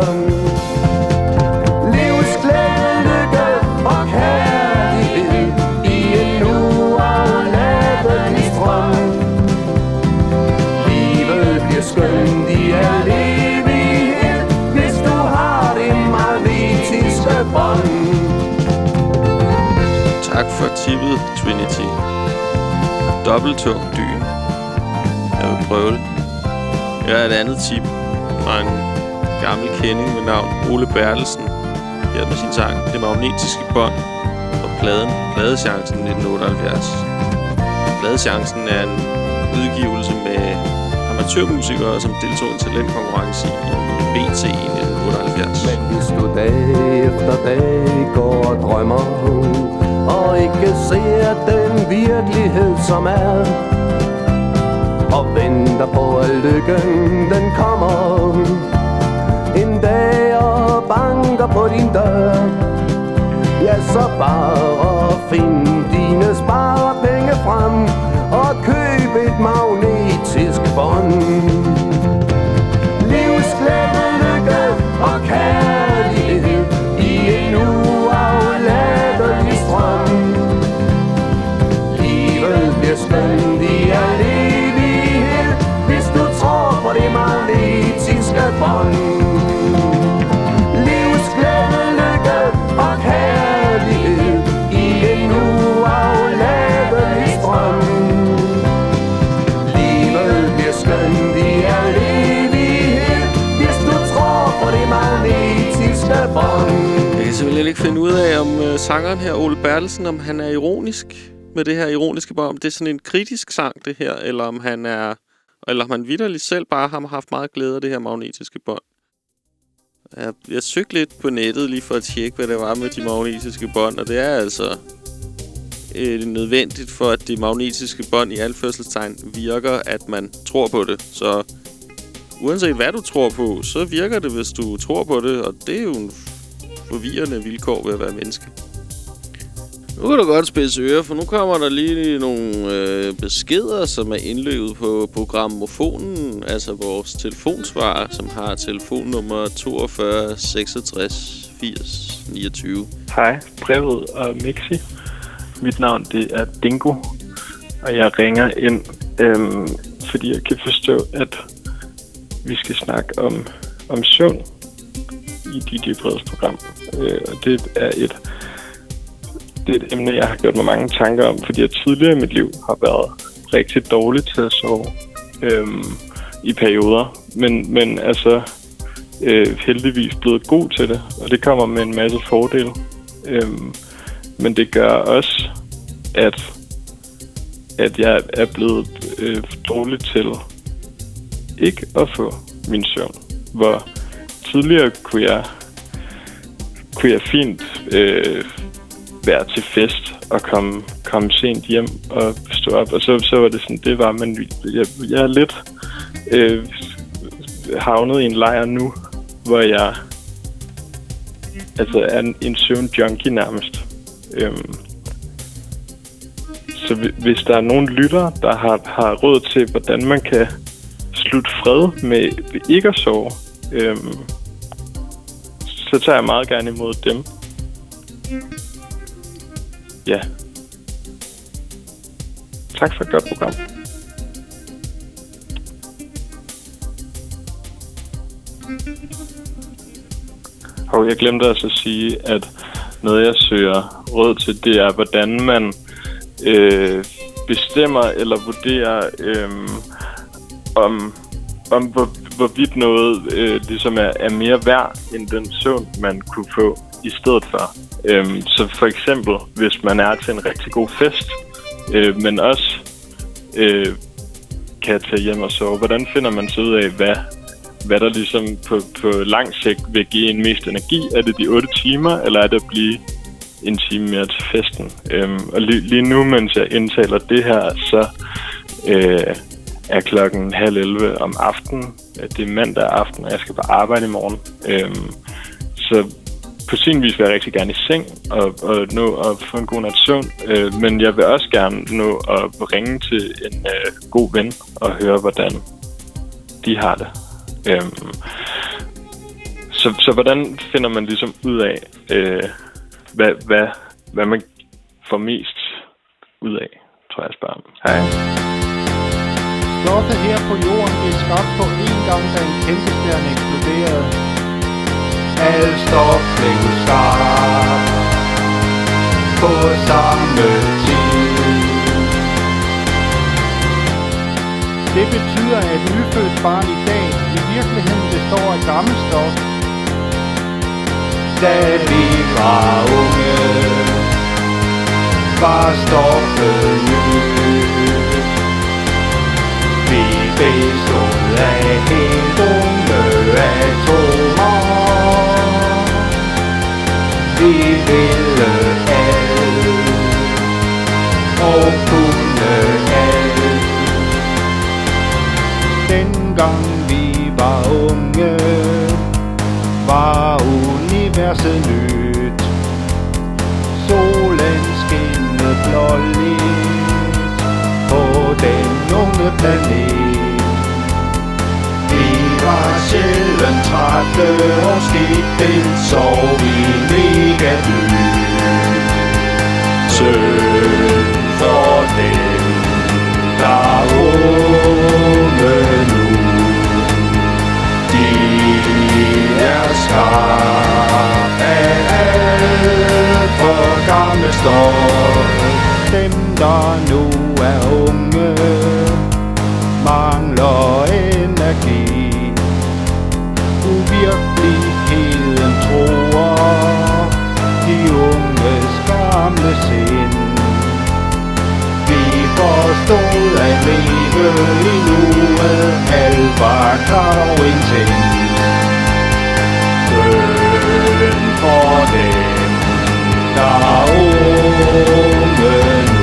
Livsglæde, lykke og kærlighed i en uafladelig strøm. Livet bliver skønt i al evighed, hvis du har det magnetiske bånd. Tak for tippet, Trinity. Dobbelttung dyn. Jeg vil prøve det. Jeg har et andet tip fra en gammel kending med navn Ole Bertelsen. Her med sin sang Det Magnetiske Bånd og pladen Pladechancen 1978. Pladechancen er en udgivelse med amatørmusikere, som deltog i en talentkonkurrence i BT i 1978. Men hvis du dag efter dag går og drømmer og ikke ser den virkelighed som er, og venter på at lykken den kommer en dag og banker på din dør, ja, så bare find dine sparepenge frem og køb et magnetisk bånd. Livsglæde, lykke og kærlighed i en uafladelig strøm. Livet bliver skønt i al evighed, hvis du tror på det magnetiske bånd. Livsglæde, lykke og kærlighed i en uafladelig strøm. Livet bliver skønt i al evighed, hvis du tror på det magnetiske bånd. Jeg kan simpelthen ikke finde ud af, om sangeren her, Ole Bertelsen, om han er ironisk med det her ironiske bånd. Om det er sådan en kritisk sang, det her, eller om han er Eller man vitterligt selv bare har haft meget glæde af det her magnetiske bånd. Jeg søgte lidt på nettet lige for at tjekke, hvad det var med de magnetiske bånd. Og det er altså nødvendigt for, at det magnetiske bånd i anførselstegn virker, at man tror på det. Så uanset hvad du tror på, så virker det, hvis du tror på det. Og det er jo en forvirrende vilkår ved at være menneske. Nu kan du godt spidse ører, for nu kommer der lige nogle beskeder, som er indløbet på programmofonen. Altså vores telefonsvarer, som har telefonnummer 42 66 80 29. Hej, Brevet og Mixi. Mit navn det er Dingo, og jeg ringer ind, fordi jeg kan forstå, at vi skal snakke om søvn i DJ Breds program. Og det er et emne, jeg har gjort mig mange tanker om, fordi jeg tidligere i mit liv har været rigtig dårlig til at sove i perioder. Men altså heldigvis blevet god til det, og det kommer med en masse fordele. Men det gør også, at jeg er blevet dårlig til ikke at få min søvn. Hvor tidligere kunne jeg fint være til fest og komme sent hjem og stå op. Og så var det sådan, det var, men jeg er lidt havnet i en lejr nu, hvor jeg altså er en søvn-junkie nærmest. Så hvis der er nogen lyttere, der har råd til, hvordan man kan slutte fred med ikke at sove, så tager jeg meget gerne imod dem. Ja. Tak for et godt program. Og jeg glemte altså at sige, at noget jeg søger råd til, det er, hvordan man bestemmer eller vurderer, om hvorvidt noget ligesom er mere værd end den søvn, man kunne få i stedet for. Så for eksempel, hvis man er til en rigtig god fest, men også kan tage hjem og sove, hvordan finder man så ud af, hvad der ligesom på lang sigt vil give en mest energi? Er det de 8 timer, eller er det at blive en time mere til festen? Og lige nu, mens jeg indtaler det her, så er klokken 10:30 om aftenen. Det er mandag aften, og jeg skal på arbejde i morgen. Så på sin vis vil jeg rigtig gerne i seng og nå at få en god nat søvn. Men jeg vil også gerne nå at ringe til en god ven og høre, hvordan de har det. Så hvordan finder man ligesom ud af, hvad man får mest ud af, tror jeg spørger om. Hej. Stoffet her på jorden blev skabt på en gang, da en kæmpe stjerne eksploderede. Al stof blev skabt på samme tid. Det betyder, at et nyfødt barn i dag i virkeligheden består af gammelt stof. Da vi var unge, var stoffet nyt. Vi bestod af helt unge atomer. Vi ville alt og kunne alt. Dengang vi var unge, var universet nyt. Solen skinnede blåligt på den unge planet. Vi var sjældent trætte og skidte, sov vi mega dybt. Synd for dem, der unge nu. De er skabt af alt for gammel stof. Dem, der nu er unge, mangler energi. Uvirkeligheden tror de unges gamle sind. Vi forstod at leve i nuet halvvagter og ingenting. Synd for dem, der er unge nu.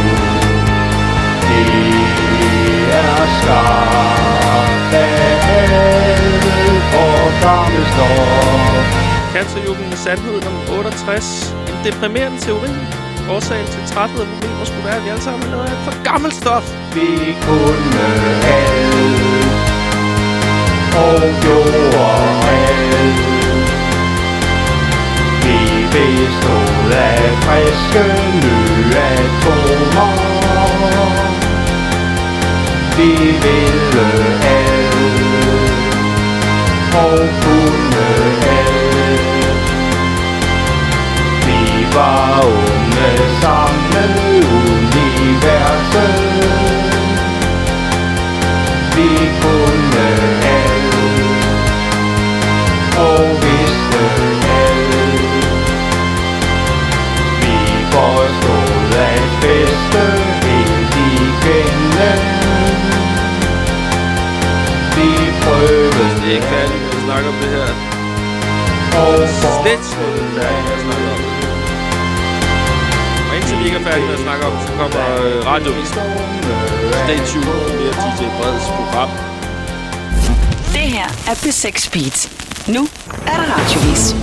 Det er skabt af alt for gammel stof. Cancerjugend med sandheden om 68. En deprimerende teori. Årsagen til træthed og problemer skulle være, at vi alle sammen lavede alt for gammelt stof. Vi kunne alt og gjorde alt. Vi bestod af friske nye atomer. Vi ville alt og kunne alt. Vi var unge sammen universet. Vi kunne alt og vidste alt. Vi forstod at feste helt igennem. Vi prøvede. Det er ikke færdigt med at snakke om det her. Og slet ikke færdigt med at snakke om det. Og indtil vi ikke er færdige med at snakke om det, så kommer radiovisen. Stay tuned med DJ Breds program. Det her er P6 Beat. Nu er der radiovis.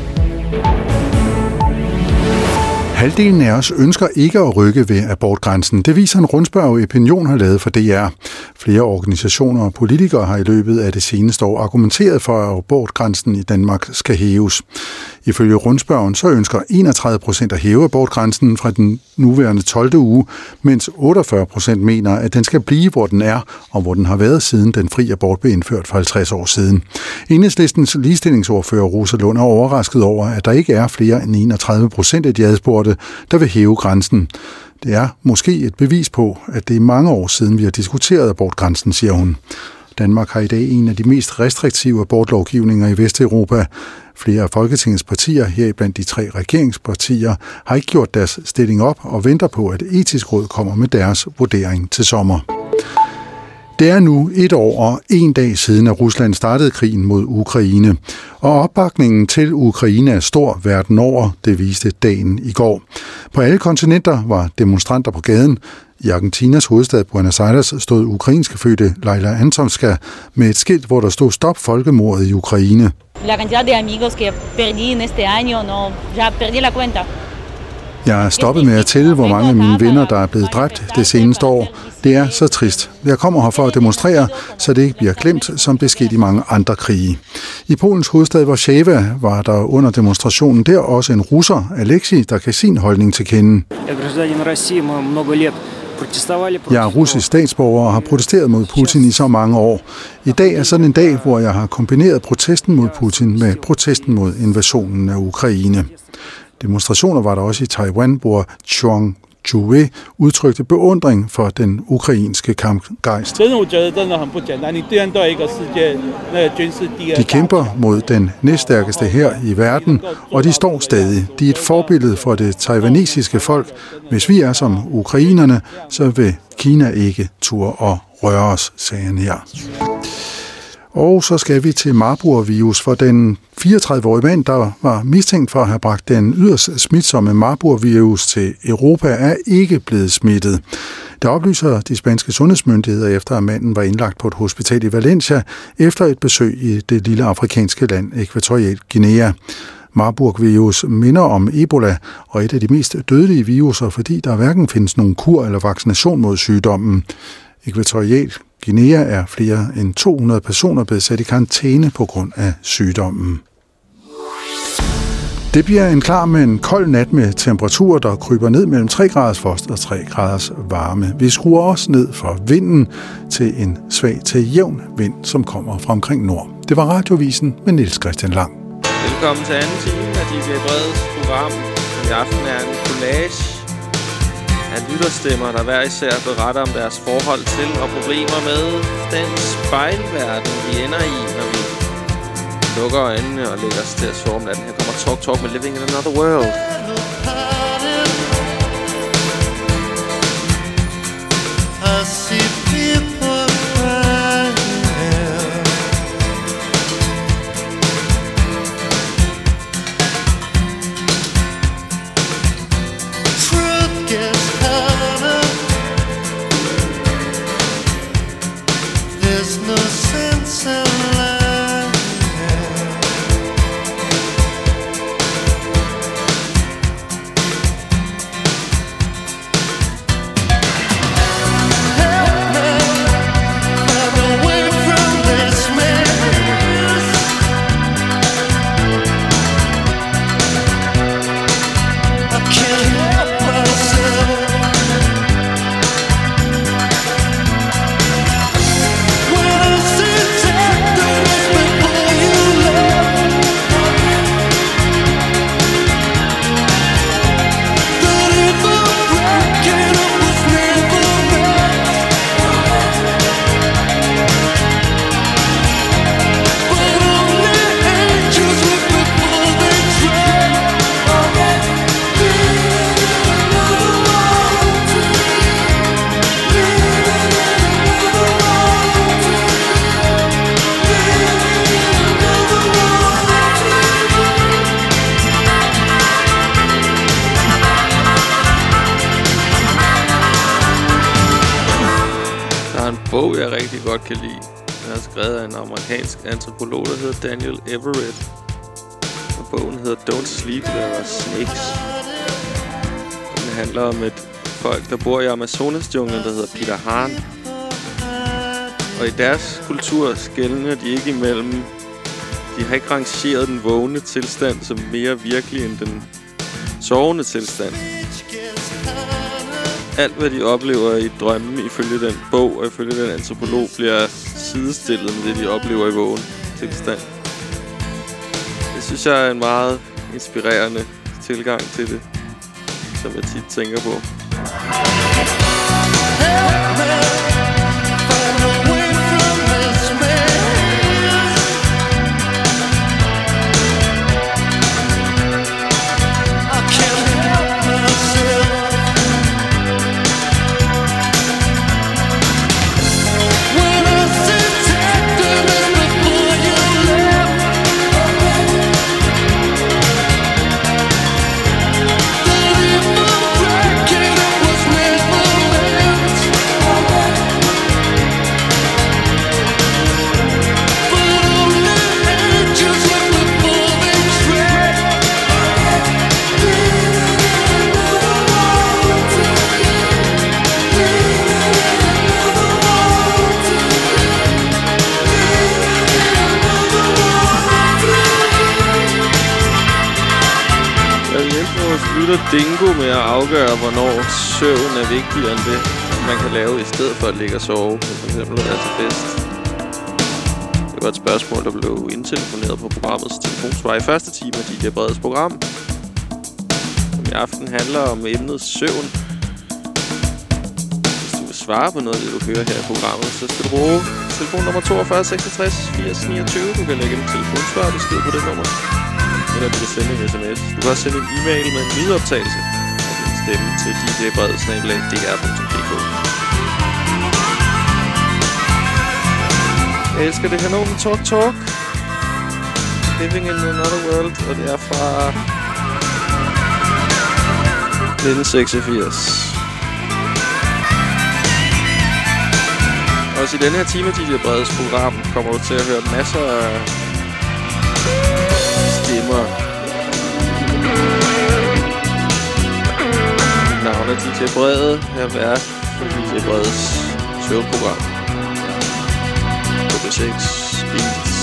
Halvdelen af os ønsker ikke at rykke ved abortgrænsen. Det viser en rundspørg, Opinion har lavet for DR. Flere organisationer og politikere har i løbet af det seneste år argumenteret for, at abortgrænsen i Danmark skal hæves. Ifølge rundspørgen så ønsker 31% at hæve abortgrænsen fra den nuværende 12. uge, mens 48% mener, at den skal blive, hvor den er, og hvor den har været siden den fri abort blev indført for 50 år siden. Enhedslistens ligestillingsordfører Rosa Lund er overrasket over, at der ikke er flere end 31% af de adspurgte, der vil hæve grænsen. Det er måske et bevis på, at det er mange år siden, vi har diskuteret abortgrænsen, siger hun. Danmark har i dag en af de mest restriktive abortlovgivninger i Vesteuropa. Flere af Folketingets partier, heriblandt de 3 regeringspartier, har ikke gjort deres stilling op og venter på, at Etisk Råd kommer med deres vurdering til sommer. Det er nu 1 år og 1 dag siden, at Rusland startede krigen mod Ukraine. Og opbakningen til Ukraine er stor verden over, det viste dagen i går. På alle kontinenter var demonstranter på gaden. I Argentinas hovedstad Buenos Aires stod ukrainske fødte Leila Antomska med et skilt, hvor der stod "Stop folkemordet i Ukraine". La cantidad de amigos que perdí en este año, no, ya perdí la cuenta. Jeg er stoppet med at tælle, hvor mange af mine venner, der er blevet dræbt det seneste år. Det er så trist. Jeg kommer her for at demonstrere, så det ikke bliver glemt, som det skete i mange andre krige. I Polens hovedstad Warszawa var der under demonstrationen der også en russer, Alexei, der kan sin holdning til kende. Jeg er russisk statsborger og har protesteret mod Putin i så mange år. I dag er sådan en dag, hvor jeg har kombineret protesten mod Putin med protesten mod invasionen af Ukraine. Demonstrationer var der også i Taiwan, hvor Chong Chue udtrykte beundring for den ukrainske kampgejst. De kæmper mod den næststærkeste hær i verden, og de står stadig. De er et forbillede for det taiwanesiske folk. Hvis vi er som ukrainerne, så vil Kina ikke turde at røre os, sagde han her. Og så skal vi til Marburg-virus, for den 34-årige mand, der var mistænkt for at have bragt den yderst smitsomme Marburg-virus til Europa, er ikke blevet smittet. Det oplyser de spanske sundhedsmyndigheder efter, at manden var indlagt på et hospital i Valencia efter et besøg i det lille afrikanske land Ækvatorial Guinea. Marburg-virus minder om Ebola og et af de mest dødelige viruser, fordi der hverken findes nogen kur eller vaccination mod sygdommen. Ækvatorial Guinea er flere end 200 personer blevet sat i karantæne på grund af sygdommen. Det bliver en klar, men kold nat med temperaturer, der kryber ned mellem 3 graders frost og 3 graders varme. Vi skruer også ned for vinden til en svag til jævn vind, som kommer fra omkring nord. Det var Radiovisen med Niels Christian Lang. Velkommen til anden time af DJ Breds program. I aften er en collage af lytterstemmer, der hver især beretter om deres forhold til og problemer med den spejlverden, vi ender i, når vi lukker øjnene og lægger os til at sove om natten. Her kommer Talk med Living in Another World. I see people cry. bog, jeg rigtig godt kan lide. Den er skrevet af en amerikansk antropolog, der hedder Daniel Everett. Og bogen hedder Don't Sleep, There Are Snakes. Den handler om et folk, der bor i Amazonas-junglen, der hedder Peter Han. Og i deres kultur skelner de ikke imellem... De har ikke rangeret den vågne tilstand som mere virkelig end den sovende tilstand. Alt, hvad de oplever i drømmen, ifølge den bog og ifølge den antropolog, bliver sidestillet med det, de oplever i vågen tilstand. Det synes jeg er en meget inspirerende tilgang til det, som jeg tit tænker på. Dingo med at afgøre, hvornår søvn er vigtigere end det, man kan lave i stedet for at ligge og sove, for eksempel at være til fest. Det var et spørgsmål, der blev indtelefoneret på programmets telefonsvar i første time af DJ Breds program, som i aften handler om emnet søvn. Hvis du vil svare på noget af det, du hører her i programmet, så skal du bruge telefonnummer 42 66 80 29. Du kan lægge en telefonsvar og besked på det nummer. Eller du kan sende en sms. Du kan også sende en e-mail med en lydoptagelse af din stemme til djbred@dr.dk. Jeg elsker det her nummer, Talk. Living in Another World, og det er fra 1986. Også i denne her time af DJ Breds program kommer du til at høre masser af stemmer. Navnet DJ Brede. Jeg er vært for DJ Breds showprogram på B6 Beats.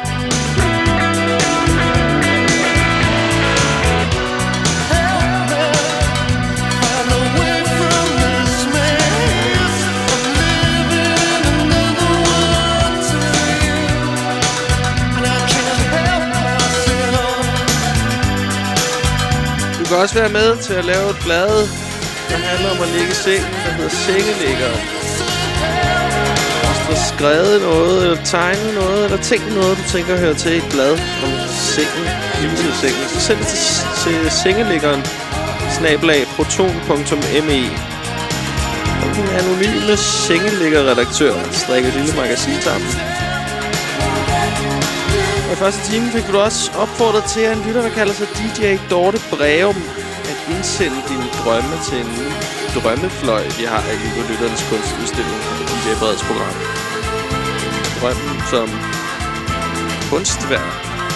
Du kan også være med til at lave et blad, der handler om at ligge i sengen, der hedder Sengelæggeren. Hvis du har skrevet noget, eller tegnet noget, eller tænkt noget, du tænker hører til et blad om sengen, livet i sengen, så send det til Sengelæggeren, @proton.me. Og den anonyme sengelæggerredaktør strikker et lille magasin sammen. Og i første time fik du også opfordret til, at en lytter, der kalder sig DJ Dorte Breum, at indsende dine drømme til en ny drømmefløj, vi har i på Lytternes Kunstudstilling på DJ Breds program. Drømmen som kunstværk.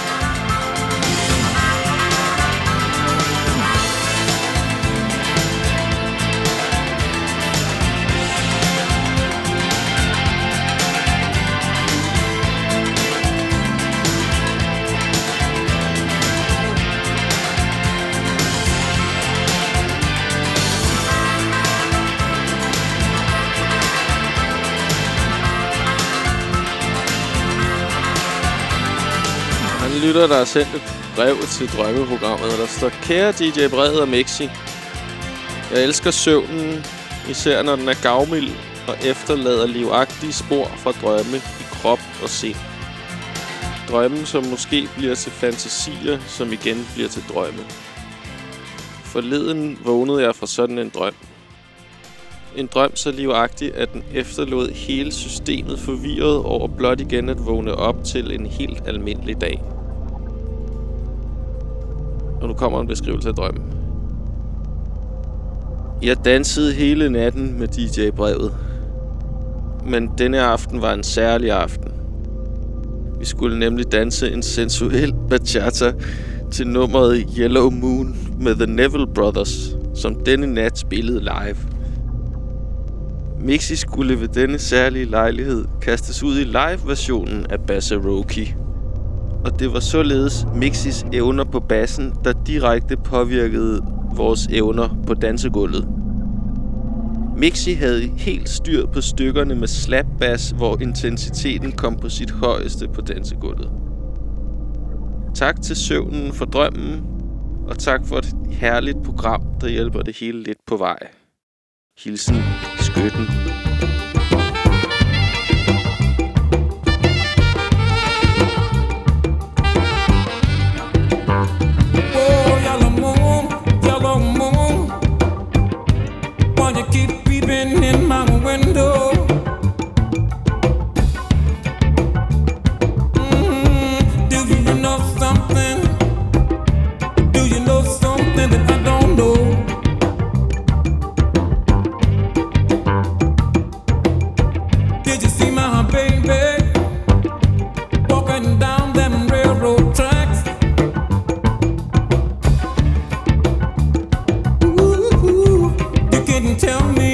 Lytter, der har sendt et brev til drømmeprogrammet, der står: Kære DJ Brede og Mixi, jeg elsker søvnen, især når den er gavmild og efterlader livagtige spor fra drømme i krop og sind. Drømme, som måske bliver til fantasier, som igen bliver til drømme. Forleden vågnede jeg fra sådan en drøm. En drøm så livagtig, at den efterlod hele systemet forvirret over blot igen at vågne op til en helt almindelig dag. Og nu kommer en beskrivelse af drømmen. Jeg dansede hele natten med DJ Brevet. men denne aften var en særlig aften. Vi skulle nemlig danse en sensuel bachata til nummeret Yellow Moon med The Neville Brothers, som denne nat spillede live. Mixi skulle ved denne særlige lejlighed kastes ud i live-versionen af Bassaroki. Og det var således Mixis evner på bassen, der direkte påvirkede vores evner på dansegulvet. Mixi havde helt styr på stykkerne med slap bass, hvor intensiteten kom på sit højeste på dansegulvet. Tak til søvnen for drømmen, og tak for et herligt program, der hjælper det hele lidt på vej. Hilsen, Skytten. In my window, do you know something? Do you know something that I don't know? Did you see my baby walking down them railroad tracks? Ooh, you couldn't tell me.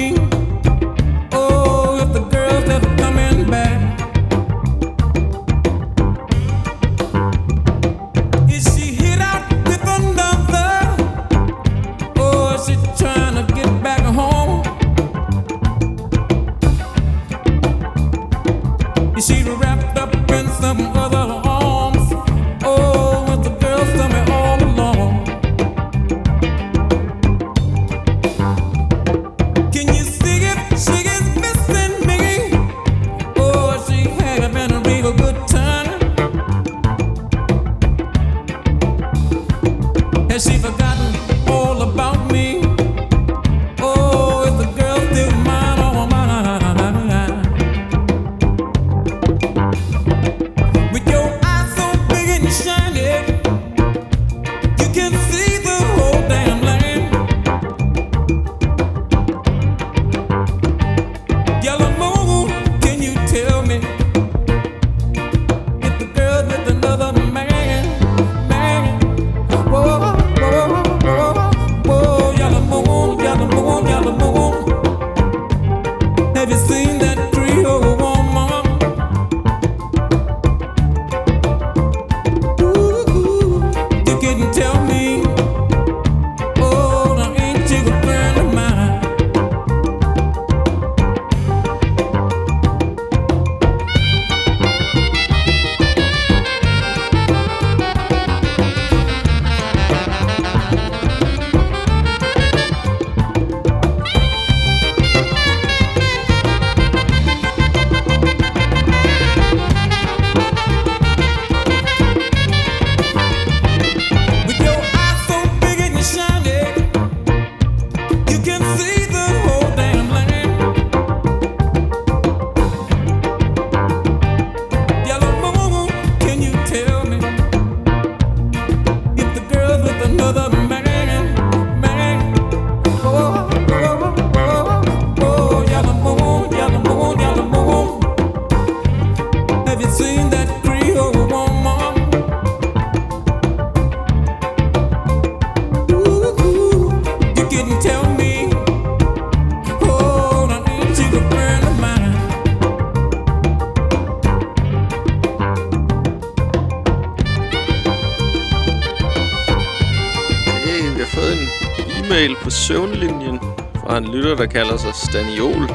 På søvnlinjen fra en lytter, der kalder sig Staniol.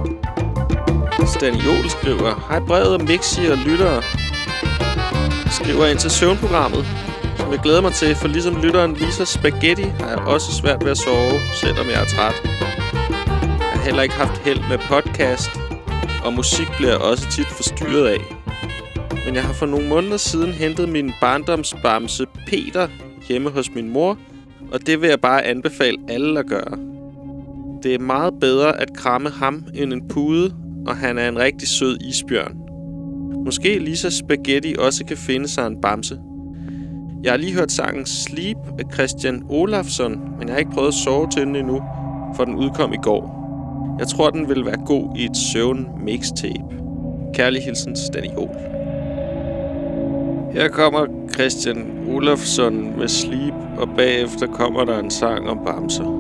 Staniol skriver: Hej brevet om Mixi og lyttere. Skriver ind til søvnprogrammet, som jeg glæder mig til, for ligesom lytteren Lisa Spaghetti har jeg også svært ved at sove, selvom jeg er træt. Jeg har heller ikke haft held med podcast, og musik bliver jeg også tit forstyrret af. Men jeg har for nogle måneder siden hentet min barndomsbamse Peter hjemme hos min mor, og det vil jeg bare anbefale alle at gøre. Det er meget bedre at kramme ham end en pude, og han er en rigtig sød isbjørn. Måske Lisa Spaghetti også kan finde sig en bamse. Jeg har lige hørt sangen Sleep af Christian Olafsson, men jeg har ikke prøvet at sove til den endnu, for den udkom i går. Jeg tror, den vil være god i et søvn-mixtape. Kærlig hilsen, Staniol. Her kommer Christian Olofsson med Sleep, og bagefter kommer der en sang om bamser.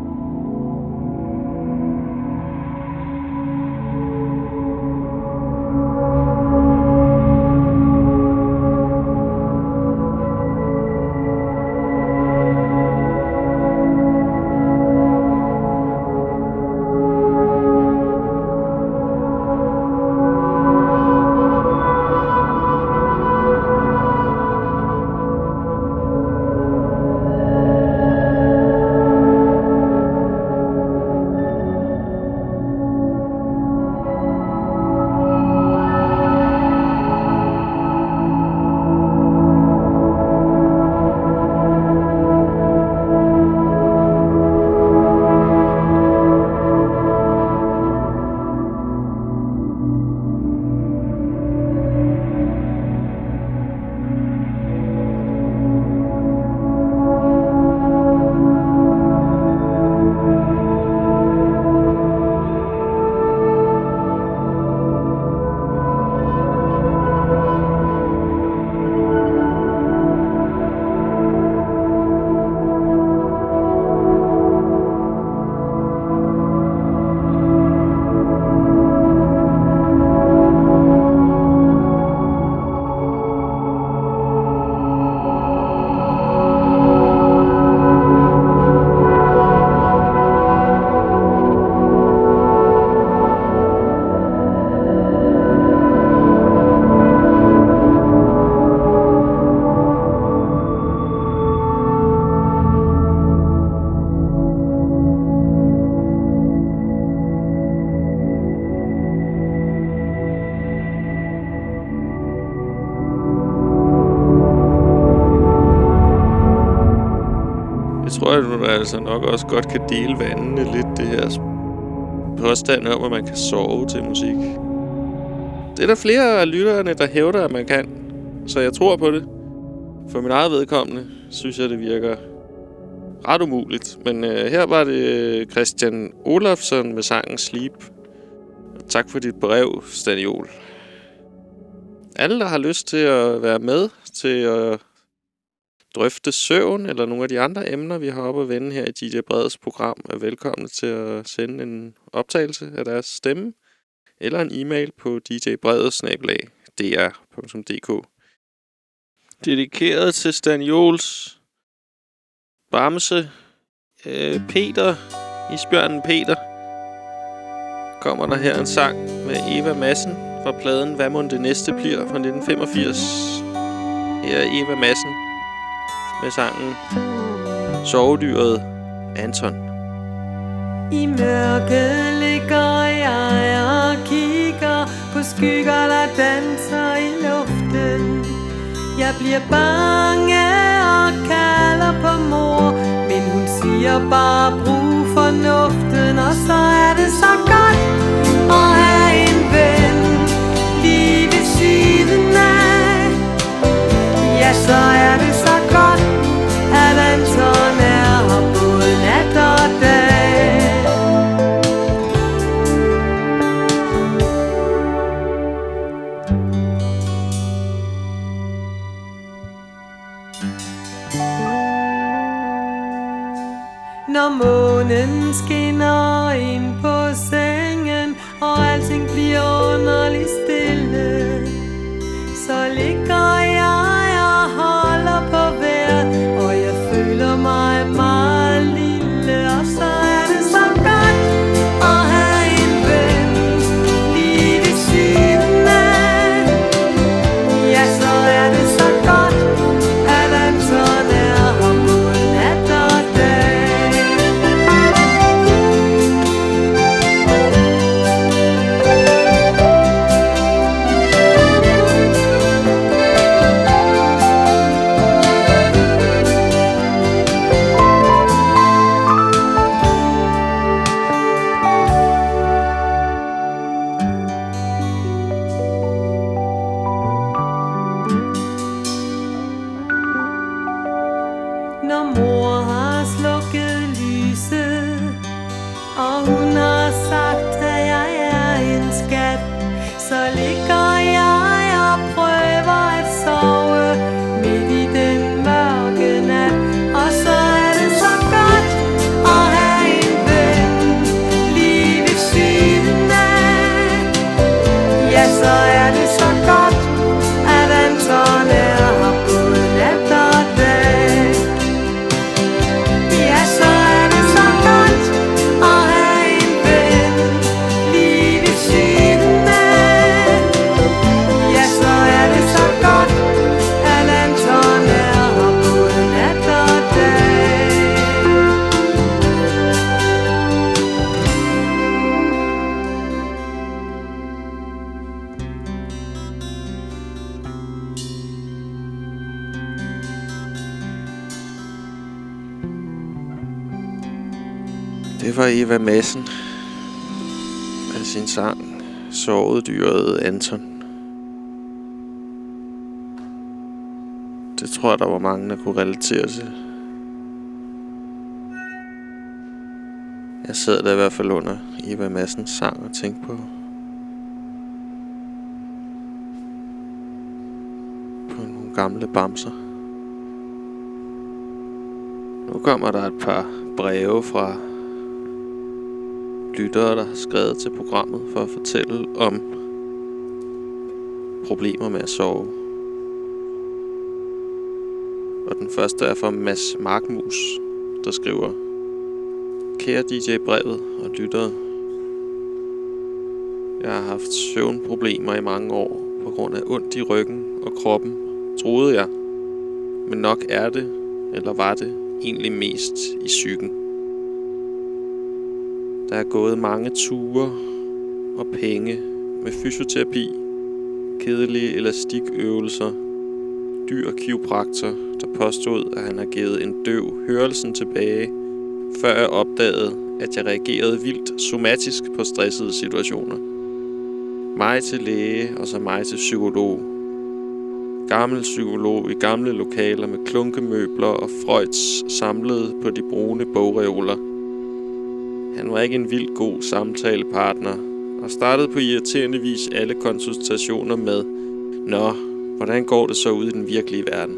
Tror jeg, du altså nok også godt kan dele vandene lidt, det her påstand om, at man kan sove til musik. Det er der flere af lytterne, der hævder, at man kan. Så jeg tror på det. For min eget vedkommende synes jeg, det virker ret umuligt. Men her var det Christian Olofsson med sangen Sleep. Og tak for dit brev, Staniol. Alle, der har lyst til at være med til at drøfte søvn eller nogle af de andre emner, vi har oppe at vende her i DJ Breds program, er velkomne til at sende en optagelse af deres stemme eller en e-mail på djbredet@dr.dk. Dedikeret til Staniols bamse Peter, isbjørnen Peter, kommer der her en sang med Eva Madsen fra pladen Hvad mon det næste bliver fra 1985. Her er Eva Madsen med sangen Sovedyret Anton. I mørket ligger jeg og kigger på skygger, der danser i luften. Jeg bliver bange og kalder på mor, men hun siger bare brug fornuften. Og så er det så godt at have en ven lige ved siden af. Ja, så er det så godt, at Anton er her både nat og dag. Når månen skinner ind på sengen, og alting bliver underligt stille, så ligger jeg og holder på vejret, og jeg føler mig meget lille. Og så er det så godt at have en ven lige ved siden af. Ja, så er det så godt, at Anton er her både nat og dag. Når mor har slukket lyset, og hun har sagt Det var Eva Madsen med sin sang Sovedyret Anton. Det tror jeg, der var mange, der kunne relatere til. Jeg sad der i hvert fald under Eva Madsens sang og tænkte på nogle gamle bamser. Nu kommer der et par breve fra lyttere, der har skrevet til programmet for at fortælle om problemer med at sove. Og den første er fra Mads Markmus, der skriver: Kære DJ Brevet og lyttere, jeg har haft søvnproblemer i mange år på grund af ondt i ryggen og kroppen, troede jeg. Men nok er det, eller var det, egentlig mest i psyken. Der er gået mange ture og penge med fysioterapi, kedelige elastikøvelser, dyr kiropraktor, der påstod, at han har givet en døv hørelsen tilbage, før jeg opdagede, at jeg reagerede vildt somatisk på stressede situationer. Mig til læge, og så mig til psykolog. Gammel psykolog i gamle lokaler med klunkemøbler og Freuds samlet på de brune bogreoler. Han var ikke en vildt god samtalepartner, og startede på irriterende vis alle konsultationer med: Nå, hvordan går det så ude i den virkelige verden?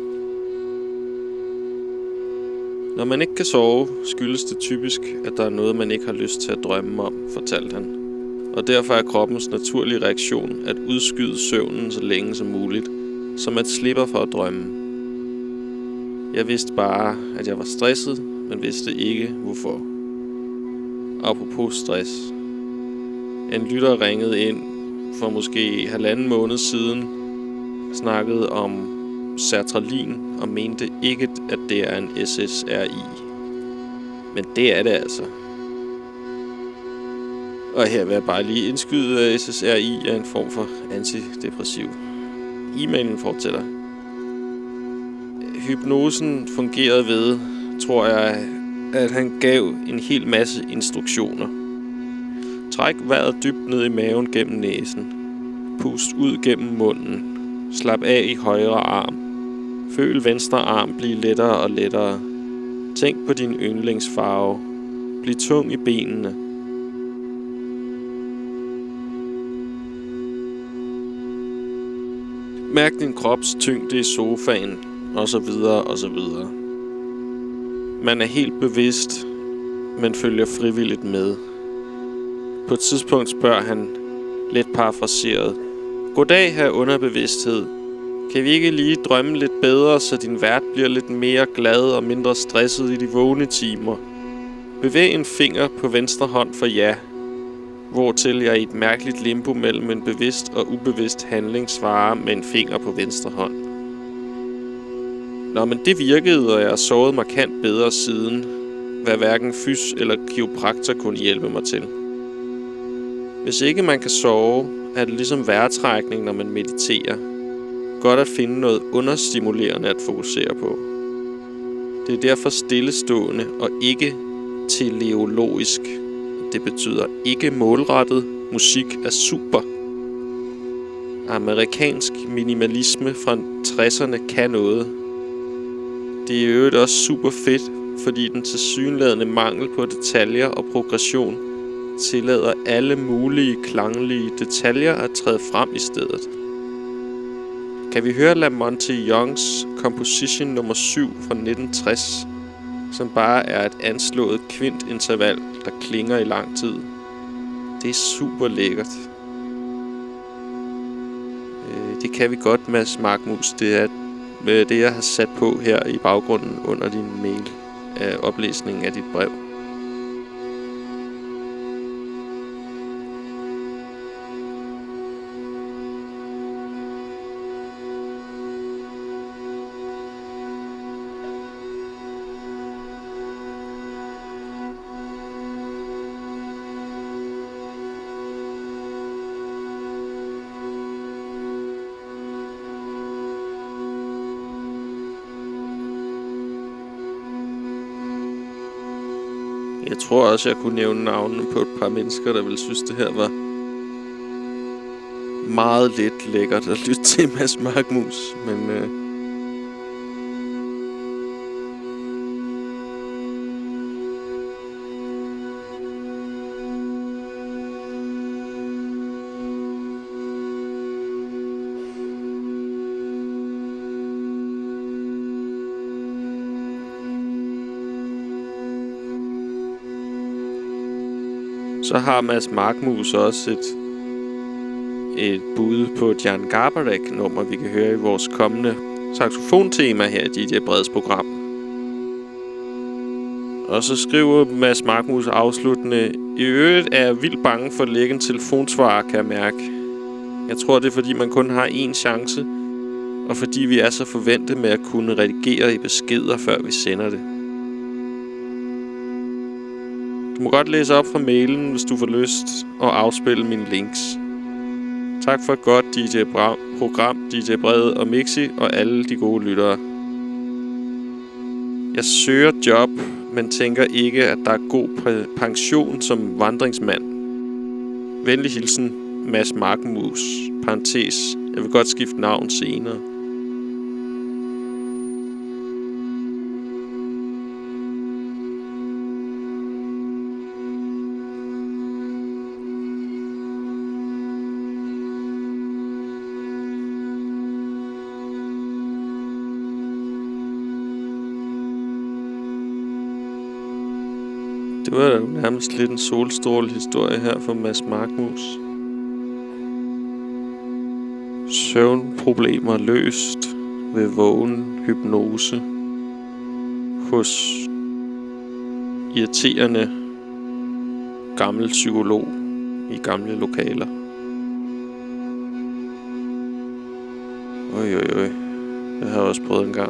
Når man ikke kan sove, skyldes det typisk, at der er noget, man ikke har lyst til at drømme om, fortalte han. Og derfor er kroppens naturlige reaktion at udskyde søvnen så længe som muligt, så man slipper for at drømme. Jeg vidste bare, at jeg var stresset, men vidste ikke, hvorfor. Apropos stress. En lytter ringede ind for måske 1,5 måned siden, snakkede om sertralin og mente ikke, at det er en SSRI. Men det er det altså. Og her vil jeg bare lige indskyde, at SSRI er en form for antidepressiv. E-mailen fortsætter. Hypnosen fungerede ved, tror jeg, at han gav en hel masse instruktioner. Træk vejret dybt ned i maven gennem næsen. Pust ud gennem munden. Slap af i højre arm. Føl venstre arm blive lettere og lettere. Tænk på din yndlingsfarve. Bliv tung i benene. Mærk din krops tyngde i sofaen, og så videre, og så videre. Man er helt bevidst, men følger frivilligt med. På et tidspunkt spørger han, lidt parafraseret: Goddag, her underbevidsthed. Kan vi ikke lige drømme lidt bedre, så din vært bliver lidt mere glad og mindre stresset i de vågne timer? Bevæg en finger på venstre hånd for ja, hvortil jeg i et mærkeligt limbo mellem en bevidst og ubevidst handling svarer med en finger på venstre hånd. Nå, men det virkede, og jeg har sovet markant bedre siden, hvad hverken fys eller kiropraktor kunne hjælpe mig til. Hvis ikke man kan sove, er det ligesom vejrtrækning, når man mediterer. Godt at finde noget understimulerende at fokusere på. Det er derfor stillestående og ikke teleologisk. Det betyder ikke målrettet. Musik er super. Amerikansk minimalisme fra 60'erne kan noget. Det er i øvrigt også super fedt, fordi den tilsyneladende mangel på detaljer og progression tillader alle mulige klanglige detaljer at træde frem i stedet. Kan vi høre La Monte Youngs komposition nummer 7 fra 1960, som bare er et anslået kvintinterval, der klinger i lang tid. Det er super lækkert. Det kan vi godt, Mads Markmus. Det er det, jeg har sat på her i baggrunden under din mail af oplæsningen af dit brev. Jeg tror også, jeg kunne nævne navnene på et par mennesker, der ville synes, det her var meget lidt lækkert at lytte til Mads Markmus. Men så har Mads Markmus også et bud på et Jan Garbarek-nummer, vi kan høre i vores kommende saxofontema her i DJ Breds program. Og så skriver Mads Markmus afsluttende: I øvrigt er jeg vildt bange for at lægge en telefonsvarer, kan jeg mærke. Jeg tror, det er fordi, man kun har én chance, og fordi vi er så forventet med at kunne redigere i beskeder, før vi sender det. Du må godt læse op fra mailen, hvis du får lyst, og afspille mine links. Tak for et godt DJ-program, DJ Brede og Mixi og alle de gode lyttere. Jeg søger job, men tænker ikke, at der er god pension som vandringsmand. Venlig hilsen, Mads Markmus. Parentes. Jeg vil godt skifte navn senere. Det var jo nærmest lidt en solstråle-historie her for Mads Markmus. Søvnproblemer løst ved vågen hypnose hos irriterende gammel psykolog i gamle lokaler. Oj. Det har jeg også prøvet en gang.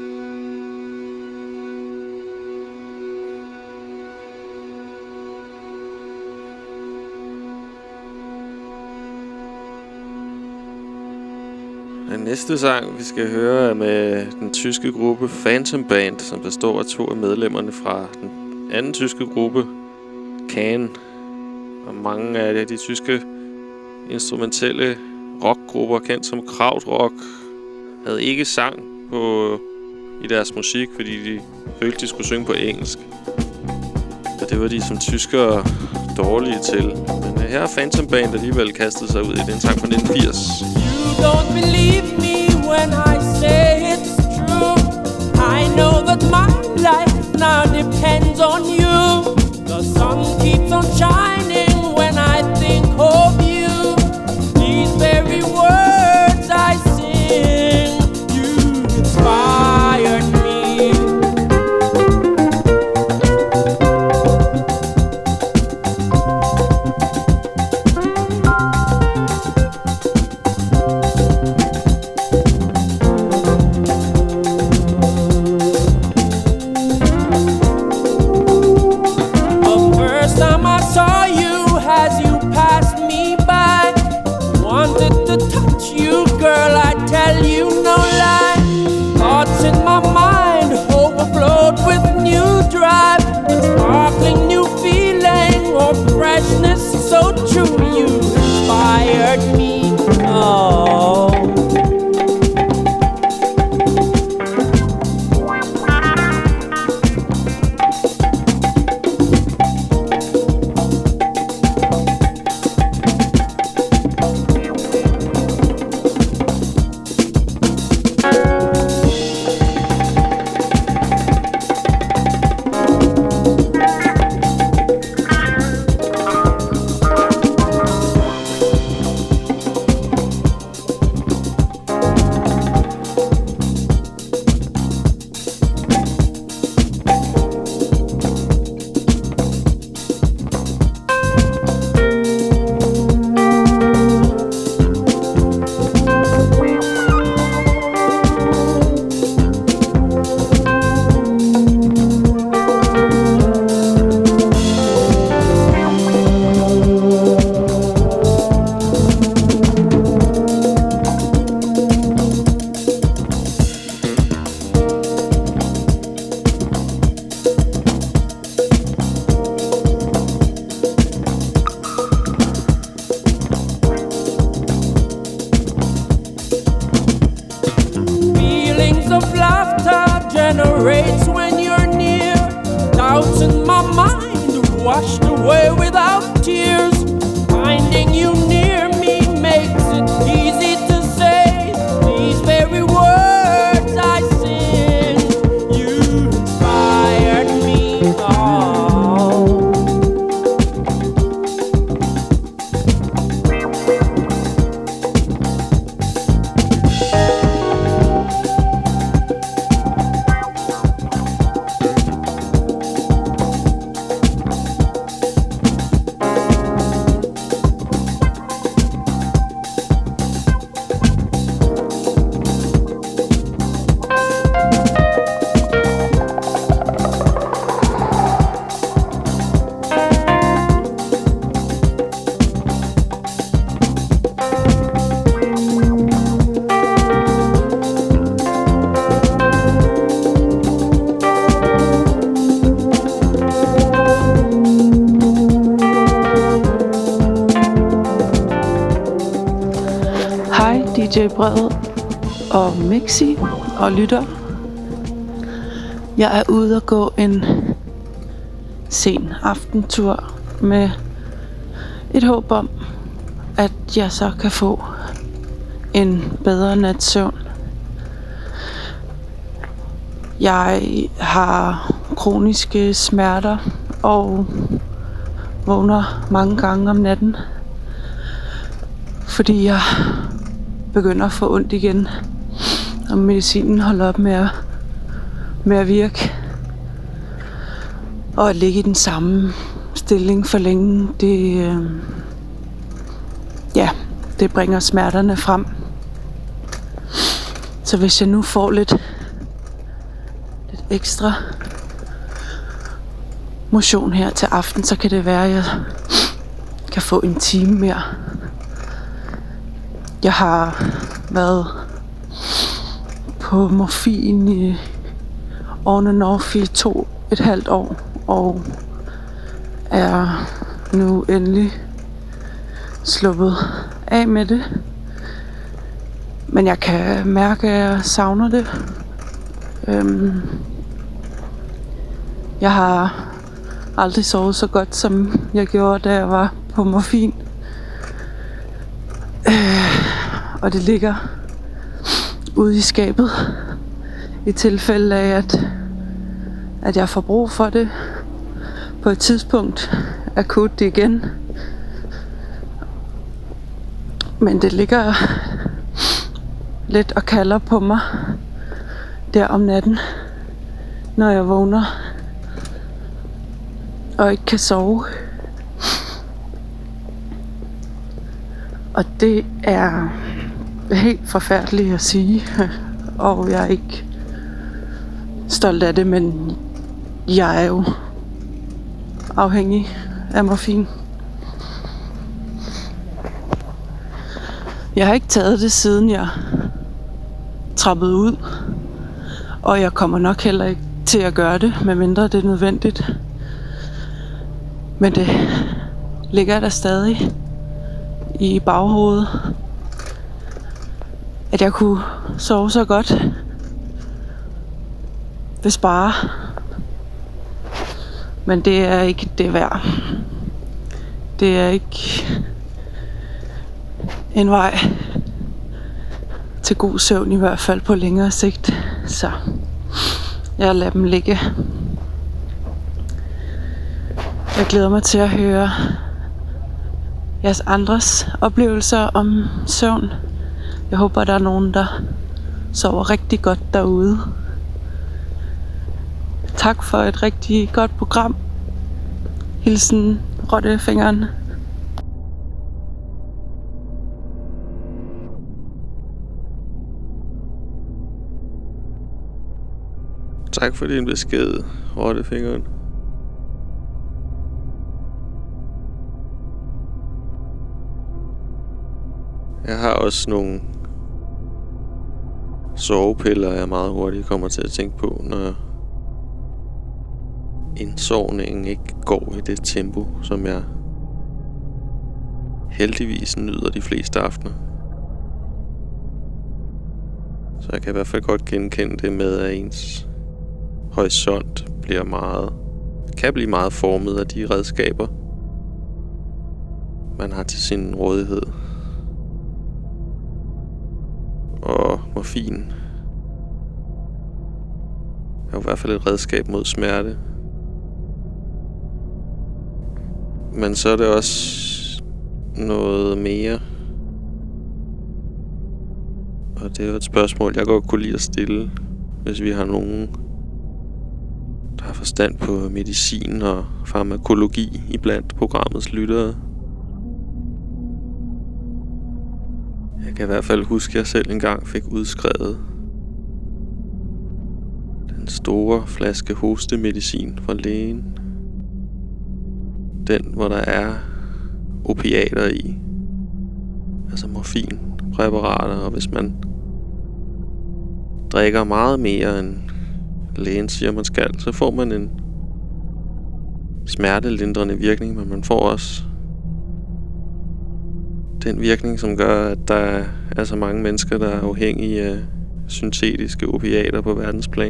Den næste sang, vi skal høre, er med den tyske gruppe Phantom Band, som består af 2 af medlemmerne fra den anden tyske gruppe, Can. Og mange af de tyske instrumentelle rockgrupper, kendt som krautrock, havde ikke sang i deres musik, fordi de følte, de skulle synge på engelsk. Og det var de som tyskere dårlige til. Men her er Phantom Band alligevel kastet sig ud i den sang fra 1980. You don't believe me when I say it's true. I know that my life now depends on you. The sun keeps on shining when I think of you. These very words I sing, you inspired me. Time I saw thoughts in my mind washed away without tears. Finding you near me makes it easy to say these very words I sing. You inspired me all. DJ Brede og Mixi og lytter. Jeg er ude at gå en sen aftentur med et håb om, at jeg så kan få en bedre nats søvn. Jeg har kroniske smerter og vågner mange gange om natten, fordi jeg begynder at få ondt igen, og medicinen holder op med at virke. Og at ligge i den samme stilling for længe, det bringer smerterne frem. Så hvis jeg nu får lidt ekstra motion her til aften, så kan det være, at jeg kan få en time mere. Jeg har været på morfin i on and off i 2,5 år, og er nu endelig sluppet af med det. Men jeg kan mærke, at jeg savner det. Jeg har aldrig sovet så godt, som jeg gjorde, da jeg var på morfin. Og det ligger ude i skabet i tilfælde af, at jeg får brug for det på et tidspunkt akut igen. Men det ligger lidt og kalder på mig der om natten, når jeg vågner og ikke kan sove. Og det er helt forfærdeligt at sige, og jeg er ikke stolt af det, men jeg er jo afhængig af morfin. Jeg har ikke taget det, siden jeg trappede ud, og jeg kommer nok heller ikke til at gøre det, medmindre det er nødvendigt. Men det ligger der stadig i baghovedet, at jeg kunne sove så godt, hvis bare. Men det er ikke det værd. Det er ikke en vej til god søvn, i hvert fald på længere sigt. Så jeg lader dem ligge. Jeg glæder mig til at høre jeres andres oplevelser om søvn. Jeg håber, der er nogen, der sover rigtig godt derude. Tak for et rigtig godt program. Hilsen Rottefingeren. Tak for din besked, Rottefingeren. Jeg har også nogle sovepiller, jeg meget hurtigt kommer til at tænke på, når indsovningen ikke går i det tempo, som jeg heldigvis nyder de fleste aftener. Så jeg kan i hvert fald godt genkende det med, at ens horisont bliver meget kan blive meget formet af de redskaber, man har til sin rådighed. Og morfin er jo i hvert fald et redskab mod smerte. Men så er det også noget mere. Og det er jo et spørgsmål, jeg godt kunne lide at stille, hvis vi har nogen, der har forstand på medicin og farmakologi iblandt programmets lyttere. Jeg kan i hvert fald huske, at jeg selv engang fik udskrevet den store flaske hostemedicin fra lægen. Den, hvor der er opiater i. Altså morfinpræparater, og hvis man drikker meget mere end lægen siger man skal, så får man en smertelindrende virkning, men man får også den virkning, som gør, at der er så mange mennesker, der er afhængige af syntetiske opiater på verdensplan.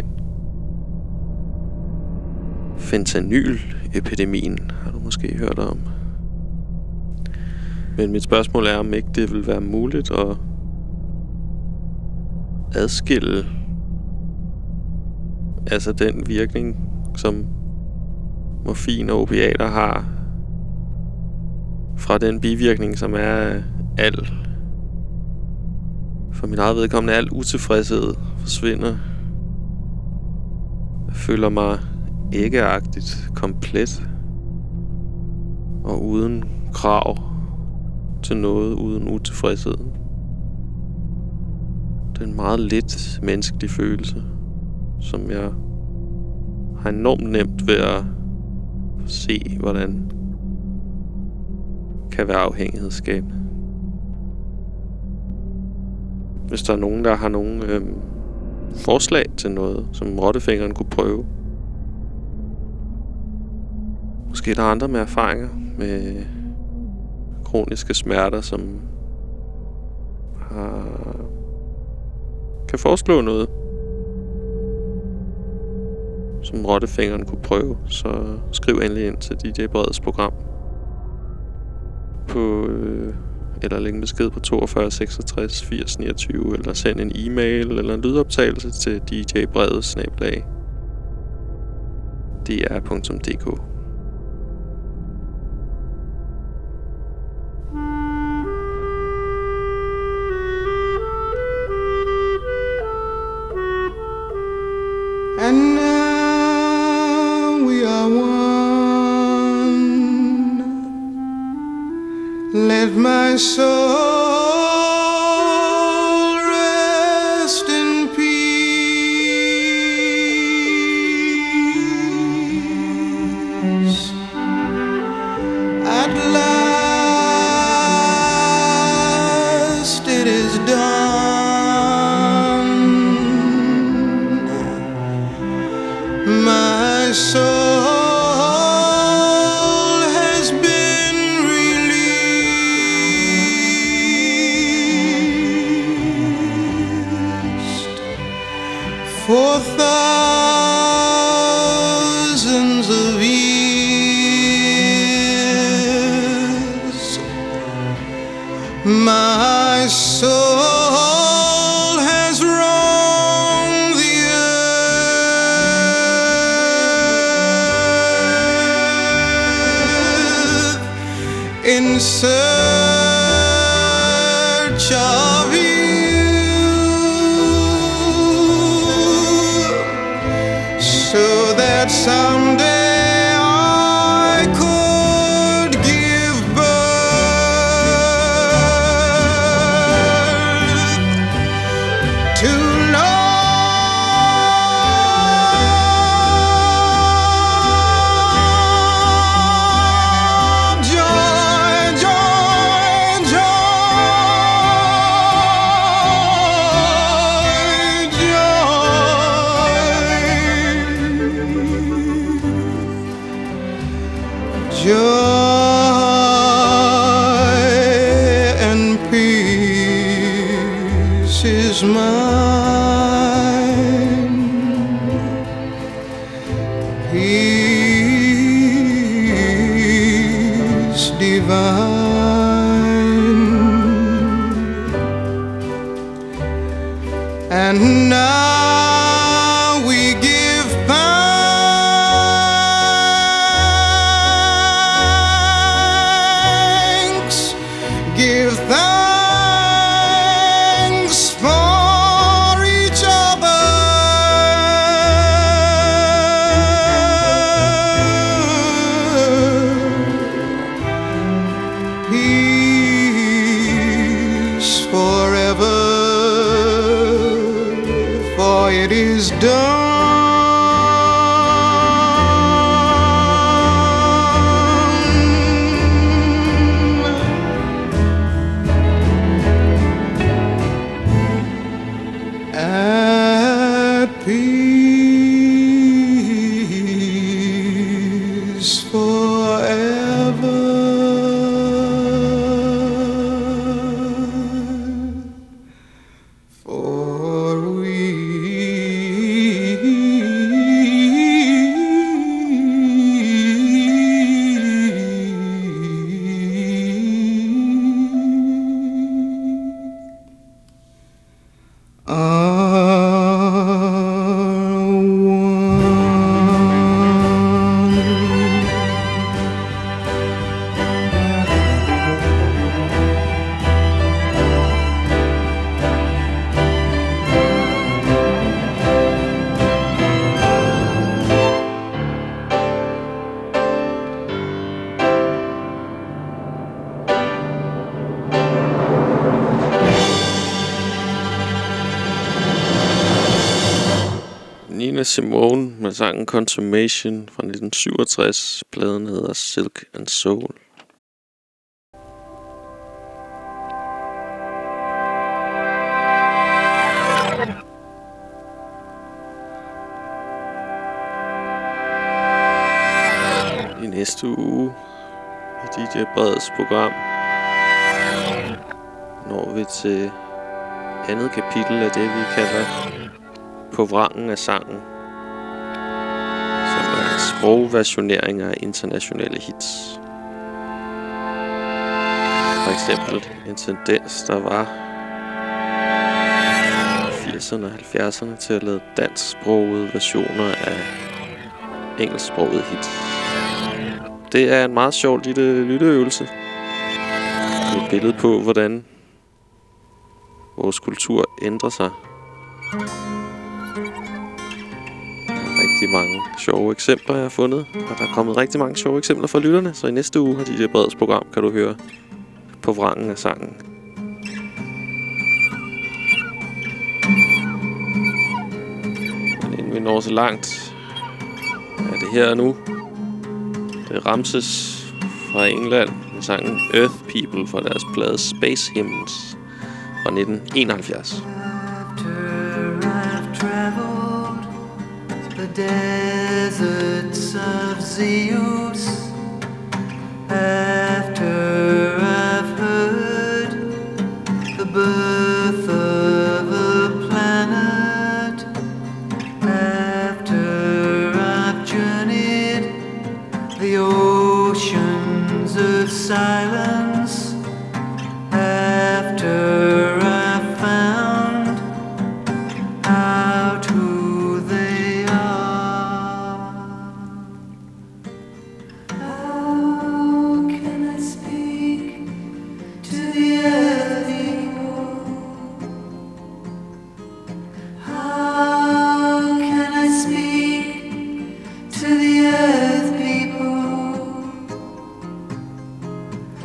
Fentanyl-epidemien har du måske hørt om. Men mit spørgsmål er, om ikke det vil være muligt at adskille altså den virkning, som morfin og opiater har, fra den bivirkning, som er al. For mit eget vedkommende, al utilfredshed forsvinder. Jeg føler mig æggeagtigt komplet og uden krav til noget, uden utilfredshed. Det er en meget lidt menneskelig følelse, som jeg har enormt nemt ved at se, hvordan kan være afhængighedsskabende. Hvis der er nogen, der har nogle forslag til noget, som rottefingeren kunne prøve. Måske der er andre med erfaringer med kroniske smerter, som kan foreslå noget, som rottefingeren kunne prøve. Så skriv endelig ind til DJ Breds program på eller læg en besked på 42 66 80 29, eller send en e-mail eller en lydoptagelse til djbredet@dr.dk. And now we are one. Let my soul rest in peace. At last it is done. My soul has been released. For thousands of years, my soul has roamed the earth in search of you, so that someday I could give birth to love, joy, joy, joy, joy and peace is mine. Peace it's divine. And now we give thanks, give thanks for each other. Peace forever, for it is done. At peace forever. For Nina Simone med sangen Consummation fra 1967. Pladen hedder Silk and Soul. I næste uge i DJ Breds program når vi til andet kapitel af det, vi kalder På vrangen af sangen, som er sprogversioneringer af internationale hits. For eksempel en tendens, der var 80'erne og 70'erne til at lave dansksprogede versioner af engelsksprogede hits. Det er en meget sjov lille lytteøvelse. Det er et billede på, hvordan vores kultur ændrer sig. Rigtig mange sjove eksempler, jeg har fundet. Og der er kommet rigtig mange sjove eksempler fra lytterne. Så i næste uge har DJ Breds program, kan du høre På vrangen af sangen. Men inden vi når så langt, er det her nu. Det er Ramses fra England med sangen Earth People fra deres plade Space Hymns fra 1971. The deserts of Zeus. After I've heard the birth of a planet. After I've journeyed the oceans of silence. After I've found out who they are. How can I speak to the earth people? How can I speak to the earth people?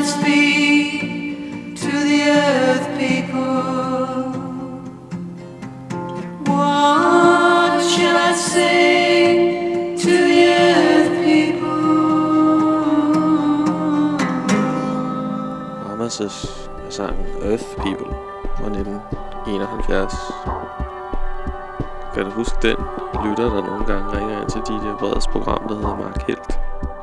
speak to the earth people? What shall I say to the earth people? Mamas' sangen Earth People fra 1971. Kan du huske den lytter, der nogle gange ringer ind til DJ Breds program, der hedder Mark Helt?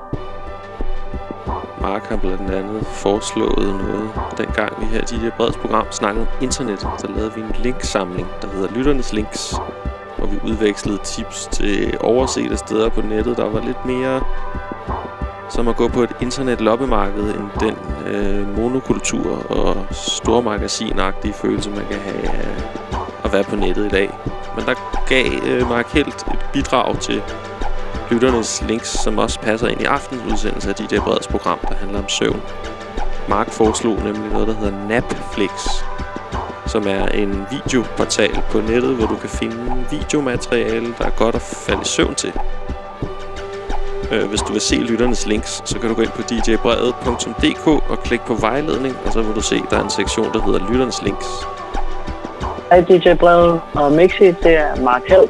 Mark har blandt andet foreslået noget. Dengang vi her i DJ Breds program snakkede om internet, så lavede vi en linksamling, der hedder Lytternes Links, hvor vi udvekslede tips til oversete steder på nettet, der var lidt mere som at gå på et internet-loppemarked end den monokultur og stormagasinagtige følelse, man kan have af at være på nettet i dag. Men der gav Mark Helt et bidrag til Lytternes Links, som også passer ind i aftens udsendelse af DJ Breds program, der handler om søvn. Mark foreslog nemlig noget, der hedder Napflix, som er en videoportal på nettet, hvor du kan finde videomateriale, der er godt at falde i søvn til. Hvis du vil se Lytternes Links, så kan du gå ind på djbrede.dk og klikke på vejledning, og så vil du se, der er en sektion, der hedder Lytternes Links. Hej DJ Brede og Mixi, det er Mark Helt.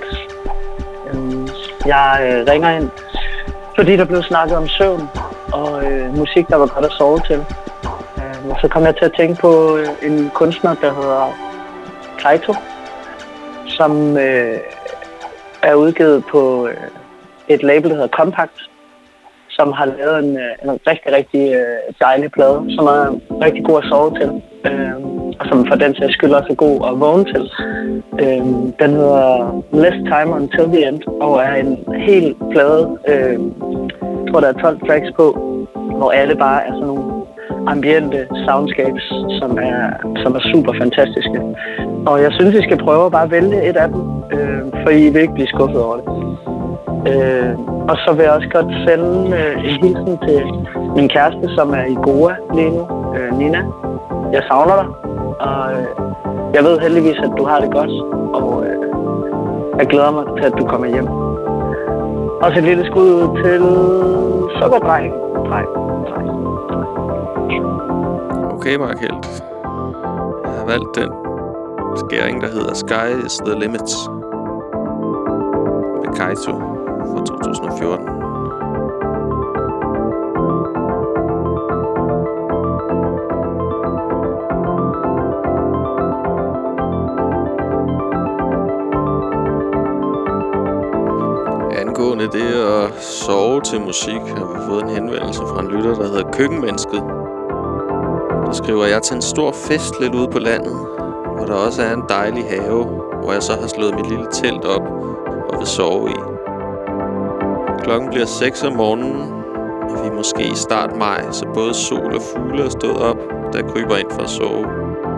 Jeg ringer ind, fordi der blev snakket om søvn og musik, der var godt at sove til. Og så kom jeg til at tænke på en kunstner, der hedder Kaito, som er udgivet på et label, der hedder Compact, som har lavet en rigtig, rigtig dejlig plade, som er rigtig god at sove til, og som for den sags skyld også er god at vågne til. Den hedder Less Time Until the End, og er en hel plade, jeg tror der er 12 tracks på, hvor alle bare er sådan nogle ambiente soundscapes, som er super fantastiske. Og jeg synes, I skal prøve at bare vælge et af dem, for I vil ikke blive skuffet over det. Og så vil jeg også godt sende en hilsen til min kæreste, som er i Goa lige nu, Nina. Jeg savner dig, og jeg ved heldigvis, at du har det godt, og jeg glæder mig til, at du kommer hjem. Også et lille skud til Sukkerdreng. Okay, Mark Helt. Jeg har valgt den skæring, der hedder Sky is the Limit med Kaito fra 2014. Angående det at sove til musik, har vi fået en henvendelse fra en lytter, der hedder Køkkenmennesket. Der skriver jeg til en stor fest lidt ude på landet, hvor der også er en dejlig have, hvor jeg så har slået mit lille telt op og vil sove i. Klokken bliver 6 om morgenen, og vi er måske i start maj, så både sol og fugle er stået op, da jeg kryber ind for at sove.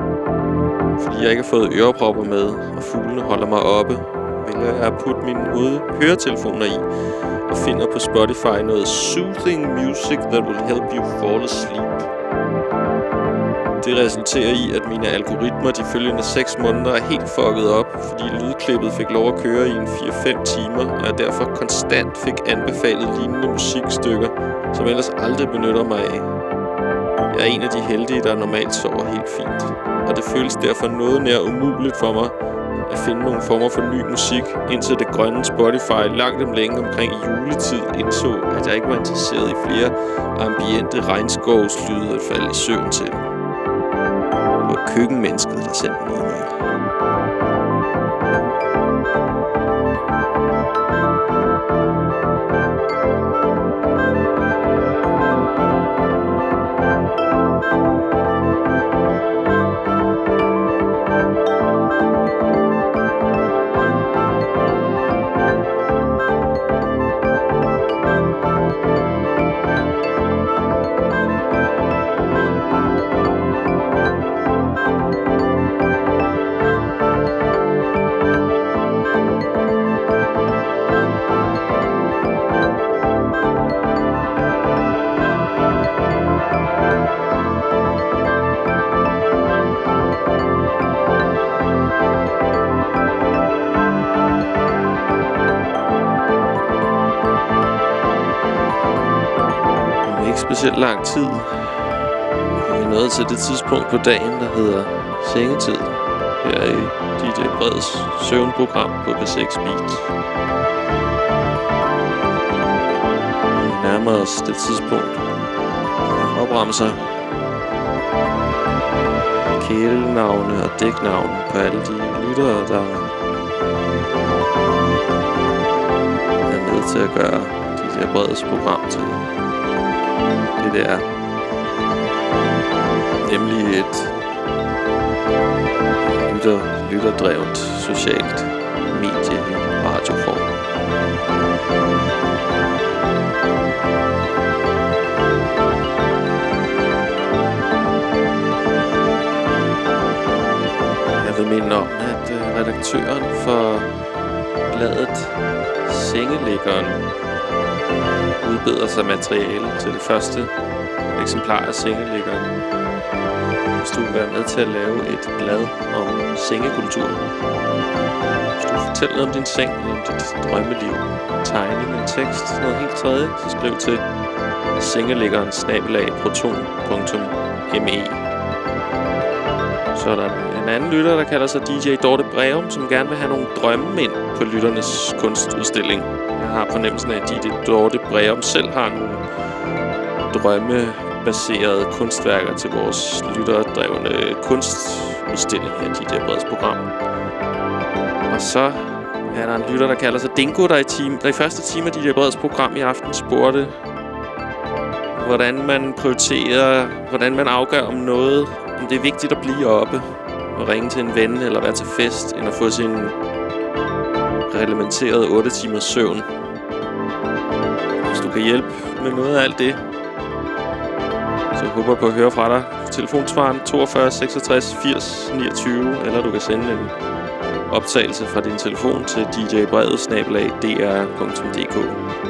Fordi jeg ikke har fået ørepropper med, og fuglene holder mig oppe, vælger jeg at putte mine høretelefoner i, og finder på Spotify noget soothing music that will help you fall asleep. Det resulterer i, at mine algoritmer de følgende 6 måneder er helt fucket op, fordi lydklippet fik lov at køre i en 4-5 timer, og jeg derfor konstant fik anbefalet lignende musikstykker, som jeg ellers aldrig benytter mig af. Jeg er en af de heldige, der normalt sover helt fint, og det føles derfor noget nær umuligt for mig at finde nogle former for ny musik, indtil det grønne Spotify langt om længe omkring juletid indså, at jeg ikke var interesseret i flere ambiente regnskovslyde at falde i søvn til. Det var Køkkenmennesket, der sendte en e-mail. Specielt lang tid er nået til det tidspunkt på dagen, der hedder sengetid. Her i DJ Breds søvnprogram på B6 Beat. Vi nærmer os det tidspunkt, hvor opremser kælenavne og dæknavne på alle de lyttere, der er med til at gøre DJ Breds program til det der. Nemlig et lytterdrevet socialt medie i radioform. Jeg vil minde om, at redaktøren for bladet Sengeliggeren udbeder sig materiale til det første eksemplar af Sengeliggeren. Hvis du vil være med til at lave et blad om sengekultur. Hvis du fortæller noget om din seng, eller om dit drømmeliv, tegning og tekst, noget helt tredje, så skriv til sengeliggeren@proton.me. Så er der en anden lytter, der kalder sig DJ Dorte Breum, som gerne vil have nogle drømme ind på lytternes kunstudstilling. Jeg har fornemmelsen af, at DJ Dorte Breum selv har nogle drømmebaserede kunstværker til vores lytterdrevne kunstudstilling her i DJ Breds program. Og så er der en lytter, der kalder sig Dingo, der i første time af DJ Breds program i aften spurgte, hvordan man prioriterer, hvordan man afgør om noget, om det er vigtigt at blive oppe og ringe til en ven eller være til fest, end at få sin reglementerede 8 timers søvn. Hvis du kan hjælpe med noget af alt det, så jeg håber på at høre fra dig. Telefonsvaren 42 66 80 29, eller du kan sende en optagelse fra din telefon til djbrevet@dr.dk.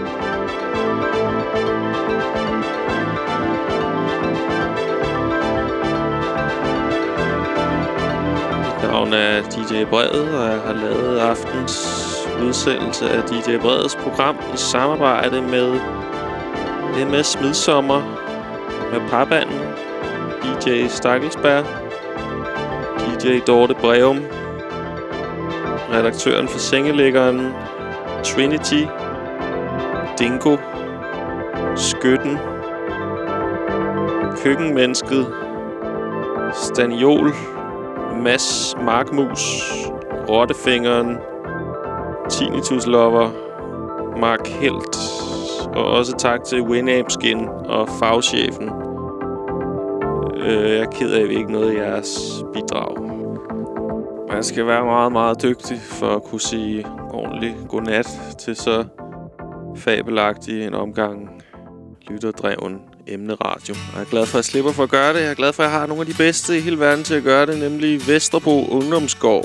Mit navn er DJ Brevet, og jeg har lavet aftens udsendelse af DJ Breds program i samarbejde med MS Midsommer, med parbanden, DJ Stakkelsberg, DJ Dorte Breum, redaktøren for Sengeliggeren, Trinity, Dingo, Skytten, Køkkenmennesket, Staniol, Mads Markmus, Rottefingeren, Tinnitus Lover, Mark Helt, og også tak til Winamp Skin og fagchefen. Jeg er ked af, at vi ikke nåede jeres bidrag. Man skal være meget, meget dygtig for at kunne sige ordentligt godnat til så fabelagtig en omgang lytterdreven emneradio. Og jeg er glad for, at jeg slipper for at gøre det. Jeg er glad for, at jeg har nogle af de bedste i hele verden til at gøre det, nemlig Vesterbro Ungdomsgård.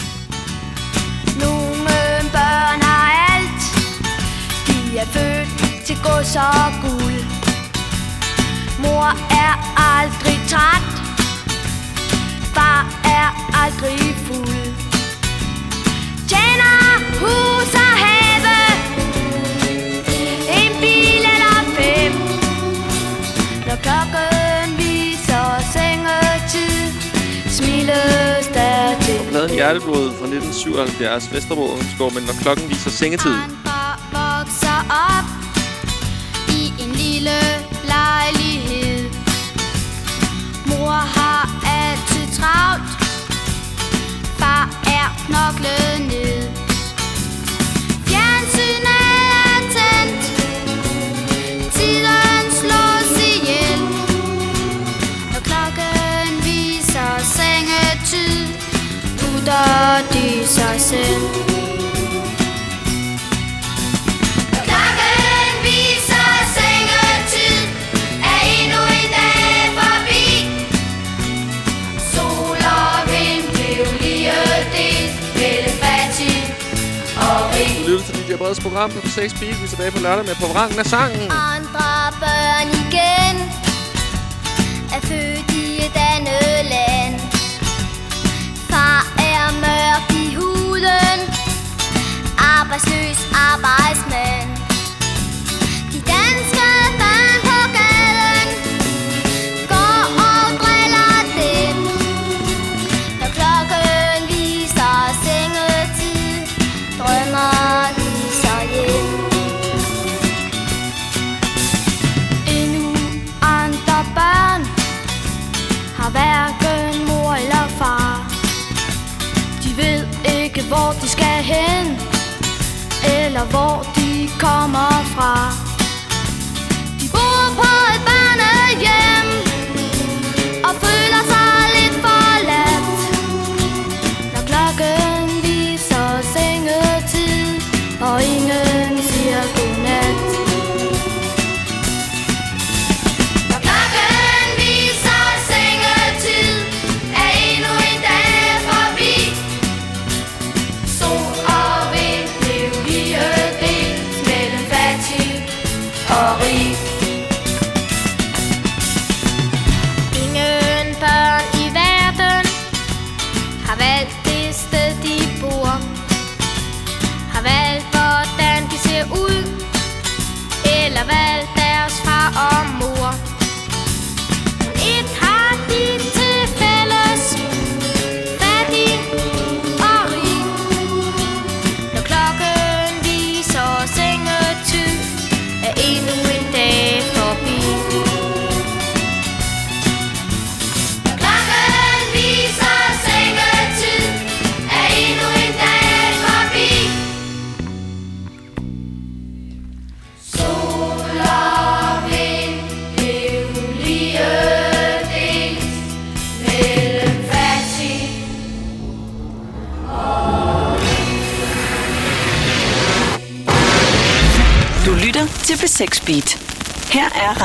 Nogle børn har alt. De er født til gods og guld. Mor er aldrig træt. Far er aldrig fuld. Tjener hus og have. En bil eller 5. Når klokken viser sengetid, smiles der til. Og pladen Hjerteblod fra 1977, Vesterbro Ungdomsgård, men når klokken viser sengetid. Vokser op i en lille lejlighed. Mor har altid travlt. Far er knoklet ned. Fjernsynet er tændt. Tiden slås ihjel. Når klokken viser sengetid, putter de sig selv. Lytte til DJ Breds program på B6 Beat. Vi er tilbage på lørdag med På Vrangen af Sangen. Andre børn igen er født i et andet land. Far er mørk i huden, arbejdsløs arbejdsmand. De danske børn på gaden går og eller hvor de kommer fra. De bor på et børnehjem og føler sig lidt forladt, når klokken viser sengetid og ingen siger godnat. Når klokken viser sengetid, er endnu en dag forbi. Sol og vind blev lige delt mellem fattig og rig. Ingen børn i verden har valgt det sted de bor, har valgt hvordan de ser ud, eller valgt deres far og mor. Men et har de til fælles, fattig og rig. Når klokken viser sengetid, er endnu en dag forbi. Når klokken viser sengetid, er endnu en dag forbi. Sol og vind blev lige delt mellem fattig og Du lytter til P6 Beat. Her er